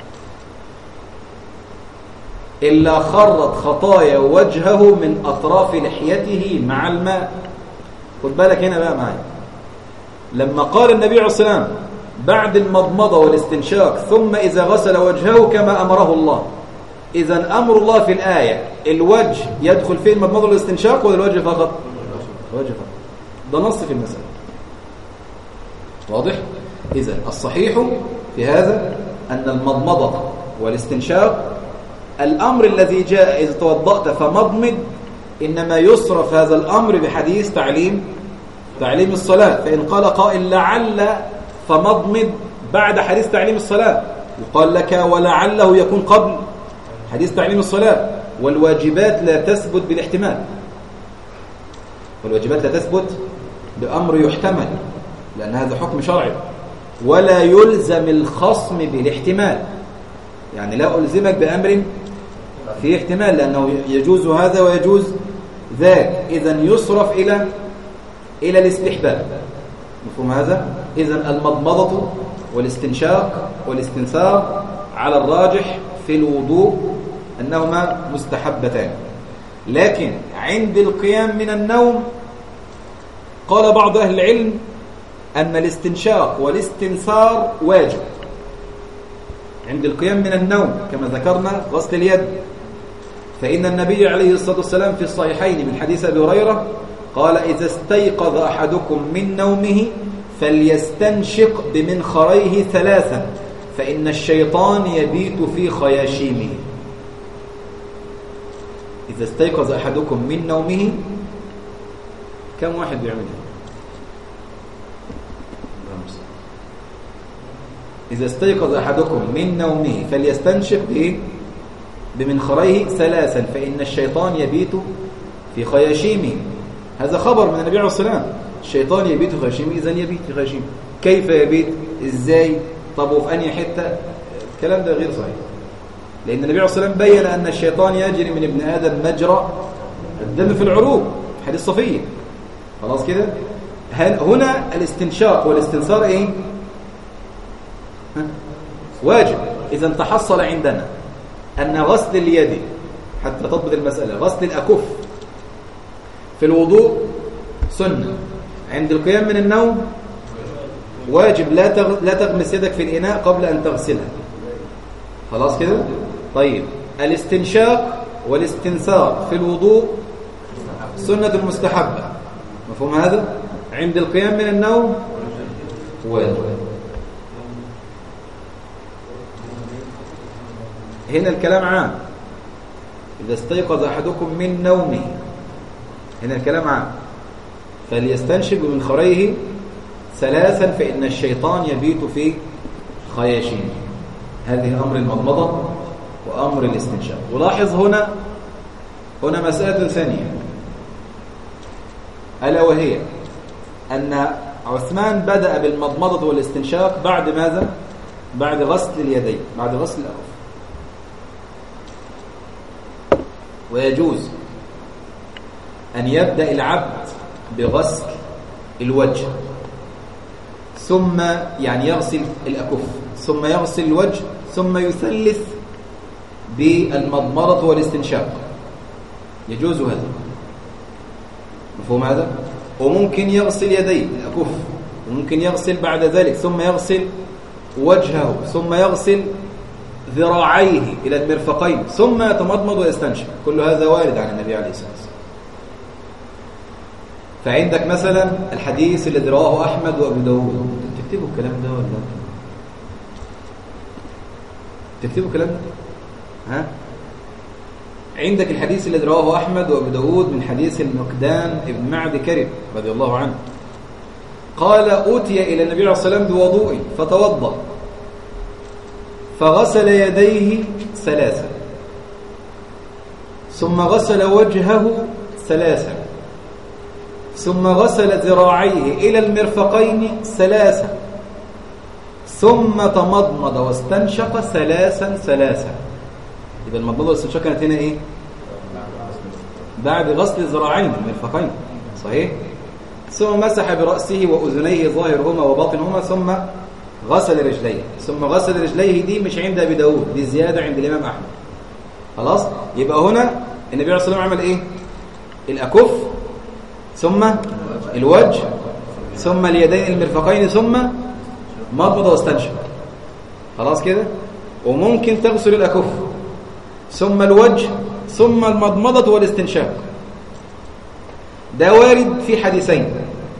إلا خرت خطايا وجهه من أطراف لحيته مع الماء. خد بالك هنا بقى معايا، لما قال النبي عليه الصلاة والسلام بعد المضمضة والاستنشاق ثم إذا غسل وجهه كما أمره الله، إذن أمر الله في الآية الوجه يدخل فيه المضمضة والاستنشاق ولا الوجه فقط؟ الوجه فقط، ده نص في المسألة، واضح؟ إذن الصحيح في هذا أن المضمضة والاستنشاق الأمر الذي جاء إذا توضأت فمضمض إنما يصرف هذا الأمر بحديث تعليم الصلاة. فإن قال قائل لعل فمضمض بعد حديث تعليم الصلاة، يقال لك ولعله يكون قبل حديث تعليم الصلاة. والواجبات لا تثبت بالاحتمال، والواجبات لا تثبت بأمر يحتمل، لأن هذا حكم شرعي. ولا يلزم الخصم بالاحتمال، يعني لا ألزمك بأمر في احتمال، لأنه يجوز هذا ويجوز ذاك، إذن يصرف إلى الاستحباب، مفهوم هذا؟ إذن المضمضة والاستنشاق والاستنثار على الراجح في الوضوء أنهما مستحبتان. لكن عند القيام من النوم قال بعض أهل العلم أن الاستنشاق والاستنثار واجب عند القيام من النوم، كما ذكرنا غسل اليد، فإن النبي عليه الصلاة والسلام في الصحيحين من حديث أبي هريرة قال إذا استيقظ أحدكم من نومه فليستنشق بمنخريه 3 فإن الشيطان يبيت في خياشيمه. إذا استيقظ أحدكم من نومه، كم واحد بيعمل إذا استيقظ أحدكم من نومه فليستنشق بمنخريه 3 فإن الشيطان يبيت في خياشيمه. هذا خبر من النبي عليه الصلاة والسلام، الشيطان يبيت في خياشيمه، إذن يبيت في خياشيمه. كيف يبيت؟ إزاي؟ طب وفي أنهي حتة؟ الكلام ده غير صحيح، لأن النبي عليه الصلاة والسلام بيّن أن الشيطان يجري من ابن آدم مجرى الدم في العروق، حديث صفية، خلاص كده. هنا الاستنشاق والاستنثار إيه؟ واجب. إذا تحصل عندنا أن غسل اليد حتى تضبط المسألة، غسل الأكف في الوضوء سنة، عند القيام من النوم واجب، لا تغمس يدك في الإناء قبل أن تغسلها، خلاص كده. طيب الاستنشاق والاستنثار في الوضوء سنة المستحبة، مفهوم هذا؟ عند القيام من النوم واجب. هنا الكلام عام، إذا استيقظ أحدكم من نومه، هنا الكلام عام، فليستنشق بمنخريه 3 فإن الشيطان يبيت في خياشيمه. هذه أمر المضمضة وأمر الاستنشاق. ولاحظ هنا مسألة ثانية، ألا وهي أن عثمان بدأ بالمضمضة والاستنشاق بعد ماذا؟ بعد غسل اليدين، بعد غسل الأكف. ويجوز أن يبدأ العبد بغسل الوجه ثم يعني يغسل الأكف ثم يغسل الوجه ثم يثلث بالمضمضة والاستنشاق، يجوز هذا. مفهوم هذا؟ وممكن يغسل يديه الأكف، وممكن يغسل بعد ذلك ثم يغسل وجهه ثم يغسل ذراعيه إلى المرفقين ثم يتمضمض ويستنشق. كل هذا وارد عن النبي عليه الصلاة والسلام. فعندك مثلا الحديث الذي رواه أحمد وأبو داود. تكتبوا الكلام ده ولا تكتبوا الكلام ده؟ ها؟ عندك الحديث الذي رواه أحمد وأبو داود من حديث المقدام ابن معد كرب رضي الله عنه قال: أوتي إلى النبي عليه الصلاة والسلام بوضوء فتوضأ فغسل يديه 3 ثم غسل وجهه 3 ثم غسل ذراعيه إلى المرفقين 3 ثم تمضمض واستنشق 3. يبقى المضمضة والاستنشاق كانت هنا إيه؟ بعد غسل الذراعين المرفقين، صحيح؟ ثم مسح برأسه وأذنيه ظاهرهما وباطنهما ثم غسل رجليه. ثم غسل رجليه دي مش عند أبي داود، دي زيادة عند الإمام أحمد. خلاص؟ يبقى هنا النبي عليه الصلاة والسلام عمل إيه؟ الأكف ثم الوجه ثم اليدين المرفقين ثم مضمض واستنشق. خلاص كده؟ وممكن تغسل الأكف ثم الوجه ثم المضمضة والاستنشاق. ده وارد في حديثين.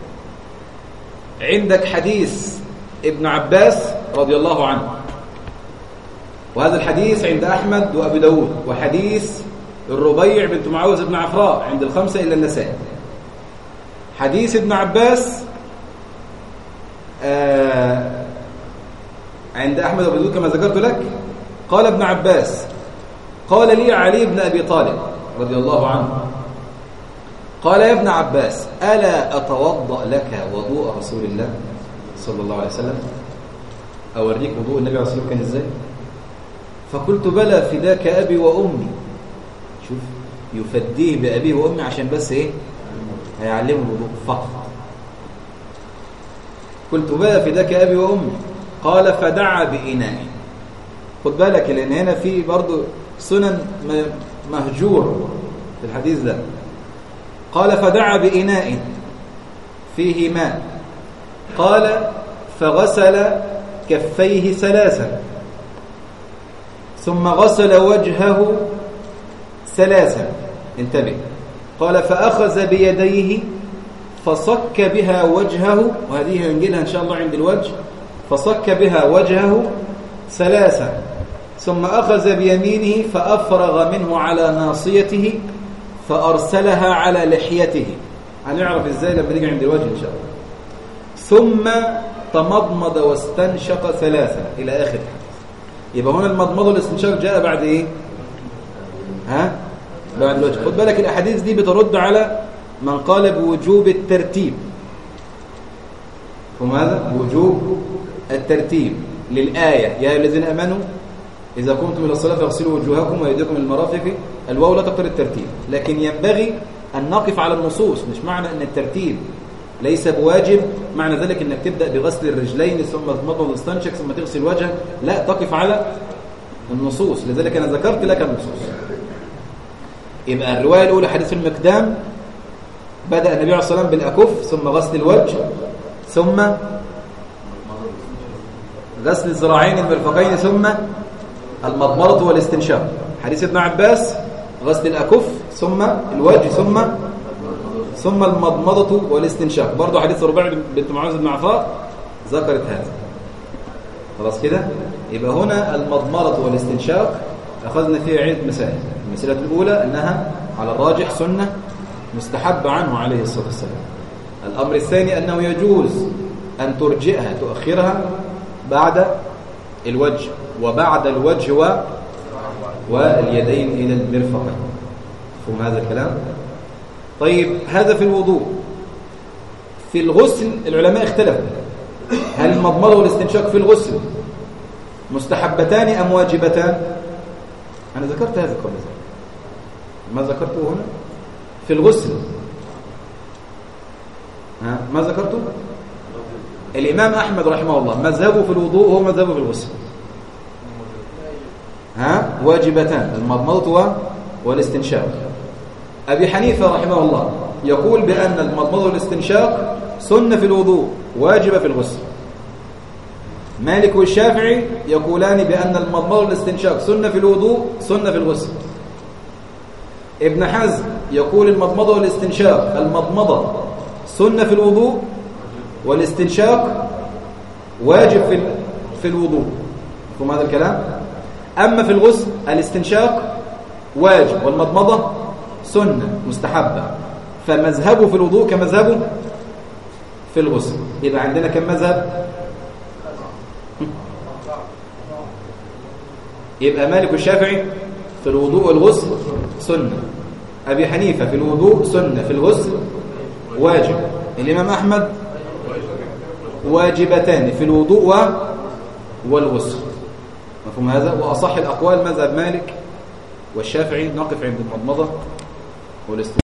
عندك حديث ابن عباس رضي الله عنه، وهذا الحديث عند أحمد وأبي داود، وحديث الربيع بنت معاوذ بن عفراء عند الخمسة إلا النسائي. حديث ابن عباس عند أحمد وأبي داود كما ذكرت لك. قال ابن عباس: قال لي علي بن أبي طالب رضي الله عنه، قال: يا ابن عباس، ألا أتوضأ لك وضوء رسول الله صلى الله عليه وسلم؟ أوريك وضوء النبي عليه الصلاة والسلام كان إزاي؟ فقلت: بلى، فداك أبي وأمي. شوف، يفديه بأبيه وأمي عشان بس إيه؟ هيعلمه الوضوء فقط. قلت: بلى، فداك أبي وأمي. قال: فدعا بإناء. خد بالك لأن هنا في برضو سنن مهجور في الحديث ده. قال: فدعا بإناء فيه ماء. قال: فغسل كفيه 3 ثم غسل وجهه 3. انتبه. قال: فأخذ بيديه فصك بها وجهه، وهذه هنجيلها إن شاء الله عند الوجه. فصك بها وجهه 3 ثم أخذ بيمينه فأفرغ منه على ناصيته فأرسلها على لحيته. هنعرف إزاي لما نيجي عند الوجه إن شاء الله. ثم تمضمض واستنشق 3 إلى آخر. يبقى هنا المضمض والاستنشاق جاء بعد إيه؟ بعد الوجه. خد بالك الأحاديث دي بترد على من قال بوجوب الترتيب. وماذا؟ وجوب الترتيب للآية: يا الذين آمنوا إذا قمتم إلى الصلاة فاغسلوا وجوهكم وأيديكم إلى المرافق. الواو لا تقتضي الترتيب، لكن ينبغي أن نقف على النصوص. مش معنى أن الترتيب ليس بواجب معنى ذلك أنك تبدأ بغسل الرجلين ثم تمضمض وتستنشق ثم تغسل وجهك. لا، تقف على النصوص. لذلك أنا ذكرت لك النصوص. يبقى الرواية الأولى حديث المقدام، بدأ النبي عليه الصلاة والسلام بالأكف ثم غسل الوجه ثم غسل الذراعين المرفقين ثم المضمضة والاستنشاق. حديث ابن عباس غسل الأكف ثم الوجه ثم المضمضة والاستنشاق. برضو حديث ربيع بنت معاوذ بن عفراء ذكرت هذا. خلاص كده. يبقى هنا المضمضة والاستنشاق أخذنا فيها عدة مسائل. المسألة الأولى أنها على الراجح سنة مستحب عنه عليه الصلاة والسلام. الأمر الثاني أنه يجوز أن ترجئها تؤخرها بعد الوجه وبعد الوجه واليدين إلى المرفقين. فهم هذا الكلام؟ طيب، هذا في الوضوء. في الغسل العلماء اختلفوا: هل المضمضة والاستنشاق في الغسل مستحبتان أم واجبتان؟ أنا ذكرت هذا قبل ذلك. ما ذكرته هنا في الغسل. ما ذكرته. الإمام أحمد رحمه الله مذهبه في الوضوء هو مذهبه في الغسل. واجبتان، المضمضة والاستنشاق. أبي حنيفة رحمه الله يقول بأن المضمضة والاستنشاق سنة في الوضوء واجبة في الغسل. مالك والشافعي يقولان بأن المضمضة والاستنشاق سنة في الوضوء سنة في الغسل. ابن حزم يقول المضمضة والاستنشاق، المضمضة سنة في الوضوء والاستنشاق واجب في الوضوء. مفهوم هذا الكلام؟ أما في الغسل الاستنشاق واجب والمضمضة سنة مستحبة، فمذهبه في الوضوء كمذهبه في الغسل. يبقى عندنا كم مذهب؟ يبقى مالك والشافعي في الوضوء والغسل سنة، أبي حنيفة في الوضوء سنة، في الغسل واجب. الإمام أحمد واجبتان في الوضوء والغسل. مفهوم هذا؟ وأصح الأقوال مذهب مالك والشافعي. نقف عند المضمضة والاستنشاق.